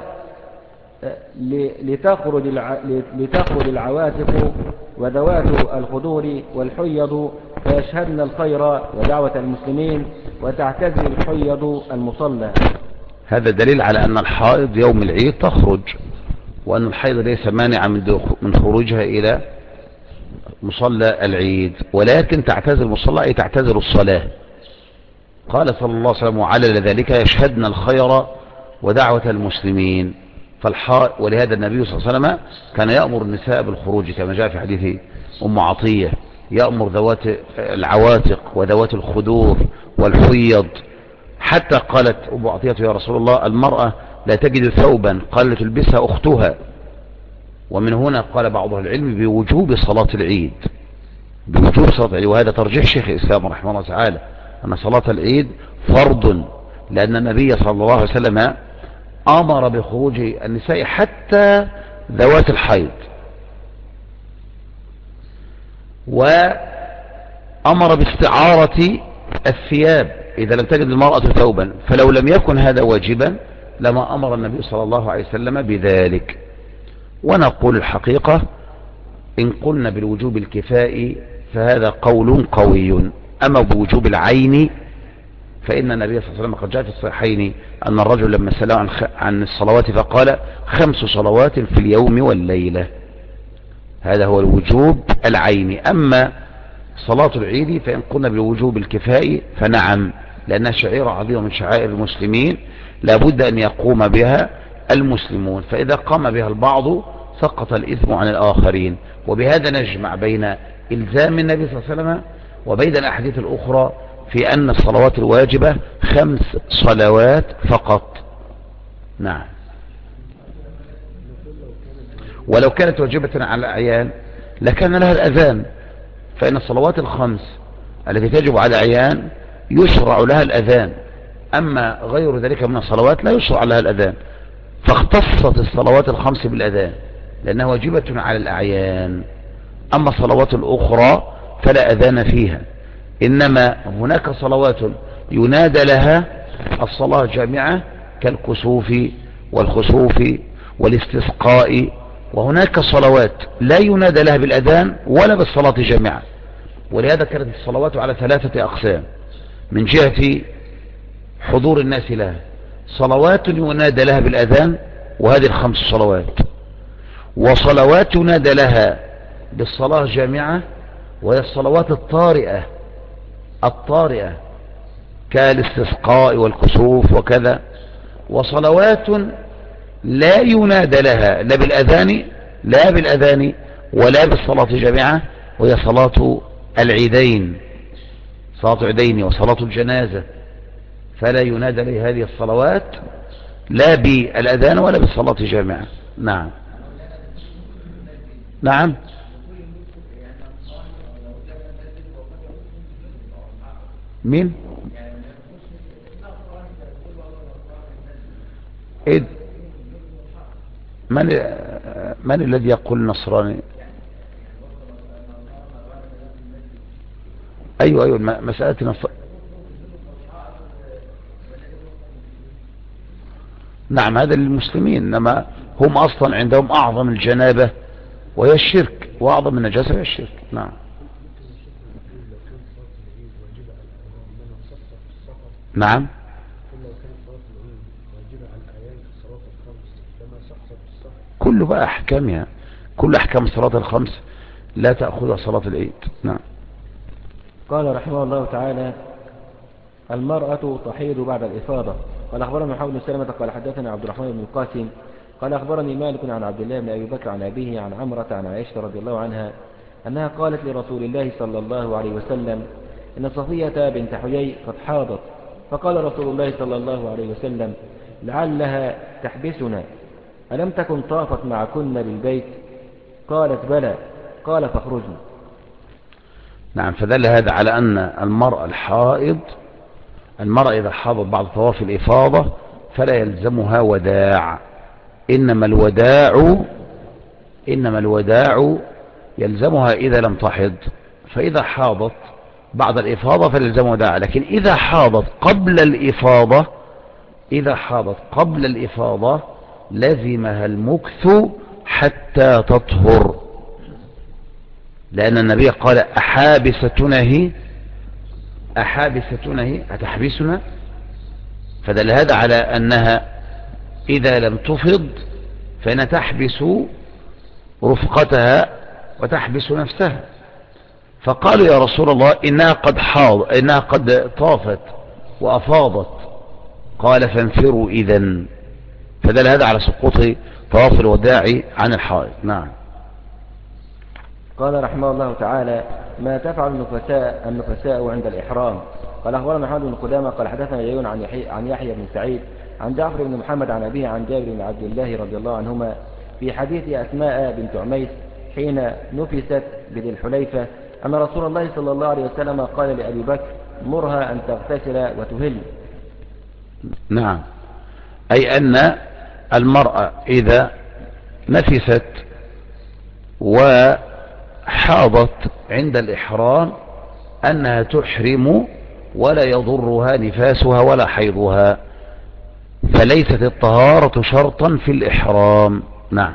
لتخرج العواتق وذوات الخدور والحيض فيشهدن الخير ودعوة المسلمين وتعتزل الحيض المصلى. هذا دليل على أن الحائض يوم العيد تخرج، وأن الحيض ليس مانعا من خروجها إلى مصلى العيد، ولكن تعتزل المصلى أي تعتزل الصلاة. قال صلى الله عليه وسلم وعلى ذلك يشهدن الخير ودعوة المسلمين. ولهذا النبي صلى الله عليه وسلم كان يأمر النساء بالخروج كما جاء في حديث أم عطية، يأمر ذوات العواتق وذوات الخدور والحيض، حتى قالت أم عطية يا رسول الله المرأة لا تجد ثوبا قال تلبسها أختها. ومن هنا قال بعض العلم بوجوب صلاة العيد، بوجوب صلاة العيد، وهذا ترجيح شيخ الإسلام رحمه الله تعالى أن صلاة العيد فرض، لأن النبي صلى الله عليه وسلم أمر بخروج النساء حتى ذوات الحيض، وأمر باستعارة الثياب إذا لم تجد المرأة ثوبا، فلو لم يكن هذا واجبا لما أمر النبي صلى الله عليه وسلم بذلك. ونقول الحقيقة إن قلنا بالوجوب الكفائي فهذا قول قوي، أما بوجوب العين فإن النبي صلى الله عليه وسلم قد جاء في الصحيحين أن الرجل لما سأل عن الصلوات فقال 5 صلوات في اليوم والليلة. هذا هو الوجوب العيني. أما صلاة العيد فإن قلنا بالوجوب الكفائي فنعم، لأنها شعيرة عظيمة من شعائر المسلمين لابد أن يقوم بها المسلمون، فإذا قام بها البعض سقط الإثم عن الآخرين. وبهذا نجمع بين إلزام النبي صلى الله عليه وسلم وبين الأحاديث الأخرى في أن الصلوات الواجبة 5 صلوات فقط. نعم. ولو كانت واجبة على الأعيان لكان لها الأذان، فإن الصلوات ال5 التي تجب على الأعيان يشرع لها الأذان، أما غير ذلك من الصلوات لا يشرع لها الأذان، فاختصت الصلوات ال5 بالأذان لأنها واجبة على الأعيان. أما الصلوات الأخرى فلا أذان فيها، إنما هناك صلوات ينادى لها الصلاة جامعة كالكسوف والخسوف والاستسقاء، وهناك صلوات لا ينادى لها بالأذان ولا بالصلاة جامعة. ولهذا كانت الصلوات على 3 أقسام من جهة حضور الناس لها: صلوات ينادى لها بالأذان وهذه ال5 صلوات، وصلوات ينادى لها بالصلاة جامعة وهي الصلوات الطارئة كالاستسقاء والكسوف وكذا، وصلوات لا ينادى لها لا بالأذان ولا بالصلاة جامعة، وهي صلاة العيدين، صلاة العيدين وصلاة الجنازة، فلا ينادى لهذه الصلوات لا بالأذان ولا بالصلاة جامعة. نعم. نعم. مين؟ إيه؟ من الذي يقول نصراني؟ أيوة مسألة نصر. نعم هذا للمسلمين، إنما هم أصلا عندهم أعظم الجنابة وهي الشرك، وأعظم النجاسة هي الشرك. نعم. نعم. كل بقى أحكامها، كل أحكام الصلاة ال5 لا تأخذها صلاة العيد. نعم. قال رحمه الله تعالى: المرأة تحيض بعد الإفاضة. قال أخبرنا محمد بن سلمة قال حدثنا عبد الرحمن بن القاسم قال أخبرني مالك عن عبد الله بن أبي بكر عن أبيه عن عمرة عن عائشة رضي الله عنها أنها قالت لرسول الله صلى الله عليه وسلم: إن صفية بنت حيي قد حاضت. فقال رسول الله صلى الله عليه وسلم: لعلها تحبسنا، ألم تكن طافت معكن بالبيت؟ قالت: بلى. قال: فاخرجنا. نعم. فدل هذا على أن المرأة إذا حاضت بعد طواف الإفاضة فلا يلزمها وداع، إنما الوداع إنما الوداع يلزمها إذا لم تحض، فإذا حاضت بعد الإفاضة فيلزم وداع. لكن إذا حاضت قبل الإفاضة لزمها المكث حتى تطهر، لأن النبي قال أحابستنه أتحبسنا، فدل هذا على أنها إذا لم تفض فإنها تحبس رفقتها وتحبس نفسها. فقالوا يا رسول الله إنها قد طافت وأفاضت، قال فانفروا إذن، فدل هذا على سقوط طواف الوداع عن الحائض. نعم. قال رحمه الله تعالى: ما تفعل النفساء عند الإحرام؟ قال أخبرنا محمد بن قدامة قال حدثنا جرير عن يحيى بن سعيد عن جعفر بن محمد عن أبيه عن جابر بن عبد الله رضي الله عنهما في حديث أسماء بنت عميس حين نفست بذي الحليفة أن رسول الله صلى الله عليه وسلم قال لأبي بكر: مرها أن تغتسل وتهل. نعم، أي أن المرأة إذا نفست وحاضت عند الإحرام أنها تحرم ولا يضرها نفاسها ولا حيضها، فليست الطهارة شرطا في الإحرام. نعم.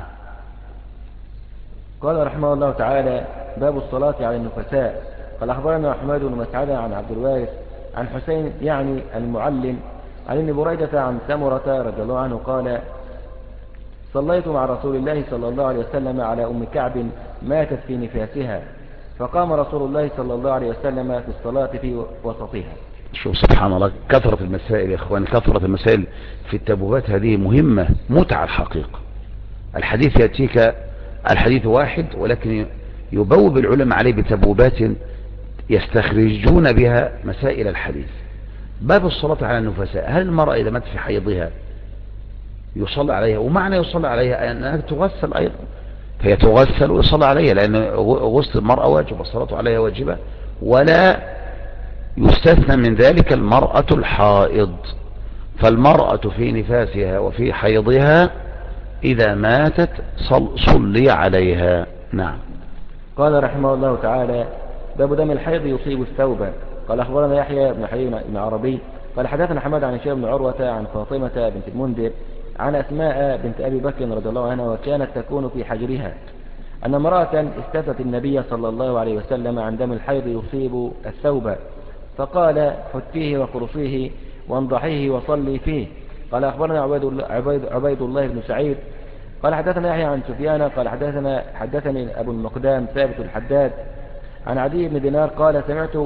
قال رحمه الله تعالى: باب الصلاة على النفساء. قال أخبرنا أحمد بن مسعدة عن عبد الوارث عن حسين يعني المعلم عن ابن بريدة عن سمرة رضي الله عنه قال: صليت مع رسول الله صلى الله عليه وسلم على أم كعب ماتت في نفاسها، فقام رسول الله صلى الله عليه وسلم في الصلاة في وسطها. شوف سبحان الله، كثرة المسائل يا إخوان، كثرة المسائل في التبوات هذه مهمة متعة الحقيقة. الحديث يأتيك الحديث واحد ولكن يبوب العلماء عليه بتبوبات يستخرجون بها مسائل الحديث. باب الصلاة على النفساء، هل المرأة إذا مات في حيضها يصلى عليها؟ ومعنى يصلى عليها أنها تغسل أيضا، فهي تغسل ويصلى عليها، لأن غسل المرأة واجب والصلاة عليها واجبة، ولا يستثنى من ذلك المرأة الحائض. فالمرأة في نفاسها وفي حيضها إذا ماتت صلي عليها. نعم. قال رحمه الله تعالى: باب دم الحيض يصيب الثوب. قال أخبرنا يحيى بن حي بن عربي قال حدثنا حماد عن هشام بن عروة عن فاطمة بنت المنذر عن أسماء بنت أبي بكر رضي الله عنها وكانت تكون في حجرها أن امرأة استفتت النبي صلى الله عليه وسلم عن دم الحيض يصيب الثوب، فقال: حثيه وقرصيه وانضحيه وصلي فيه. قال أخبرنا عبيد الله بن سعيد قال حدثنا يحيى عن سفيان قال حدثني أبو المقدام ثابت الحداد عن عدي بن دينار قال: سمعت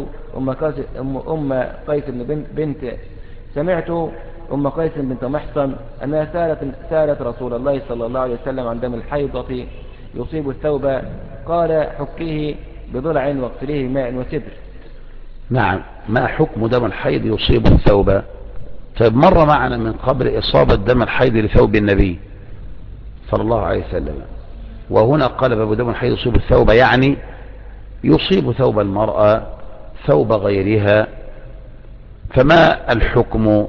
أم قيس بنت محصن أنها سألت رسول الله صلى الله عليه وسلم عن دم الحيضة يصيب الثوب، قال: حكيه بضلع واغسليه بماء وسدر. نعم. ما حكم دم الحيض يصيب الثوب؟ طيب، مر معنا من قبل إصابة دم الحيض لثوب النبي صلى الله عليه وسلم، وهنا قال باب دم الحيض يصيب الثوب، يعني يصيب ثوب المرأة ثوب غيرها. فما الحكم؟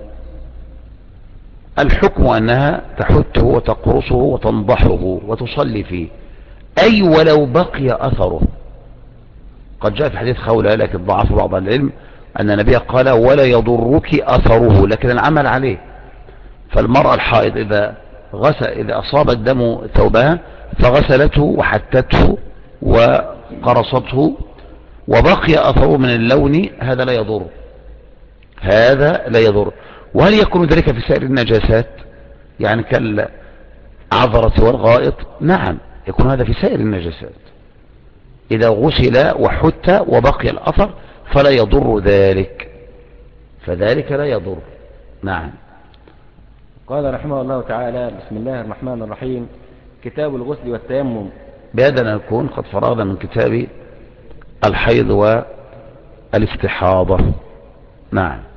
الحكم أنها تحته وتقرصه وتنضحه وتصلي فيه، أي ولو بقي أثره. قد جاء في حديث خولة لكن ضعف بعض العلم أن النبي قال: ولا يضرك أثره، لكن العمل عليه. فالمرأة الحائض إذا أصاب الدم ثوبها فغسلته وحتته وقرصته وبقي أثره من اللون، هذا لا يضر. وهل يكون ذلك في سائر النجاسات يعني كالعذرة والغائط؟ نعم، يكون هذا في سائر النجاسات. إذا غسل وحت وبقي الأثر فلا يضر ذلك، فذلك لا يضر. نعم. قال رحمه الله تعالى: بسم الله الرحمن الرحيم. كتاب الغسل والتيمم. بهذا نكون قد فرغنا من كتاب الحيض والاستحاضة. نعم.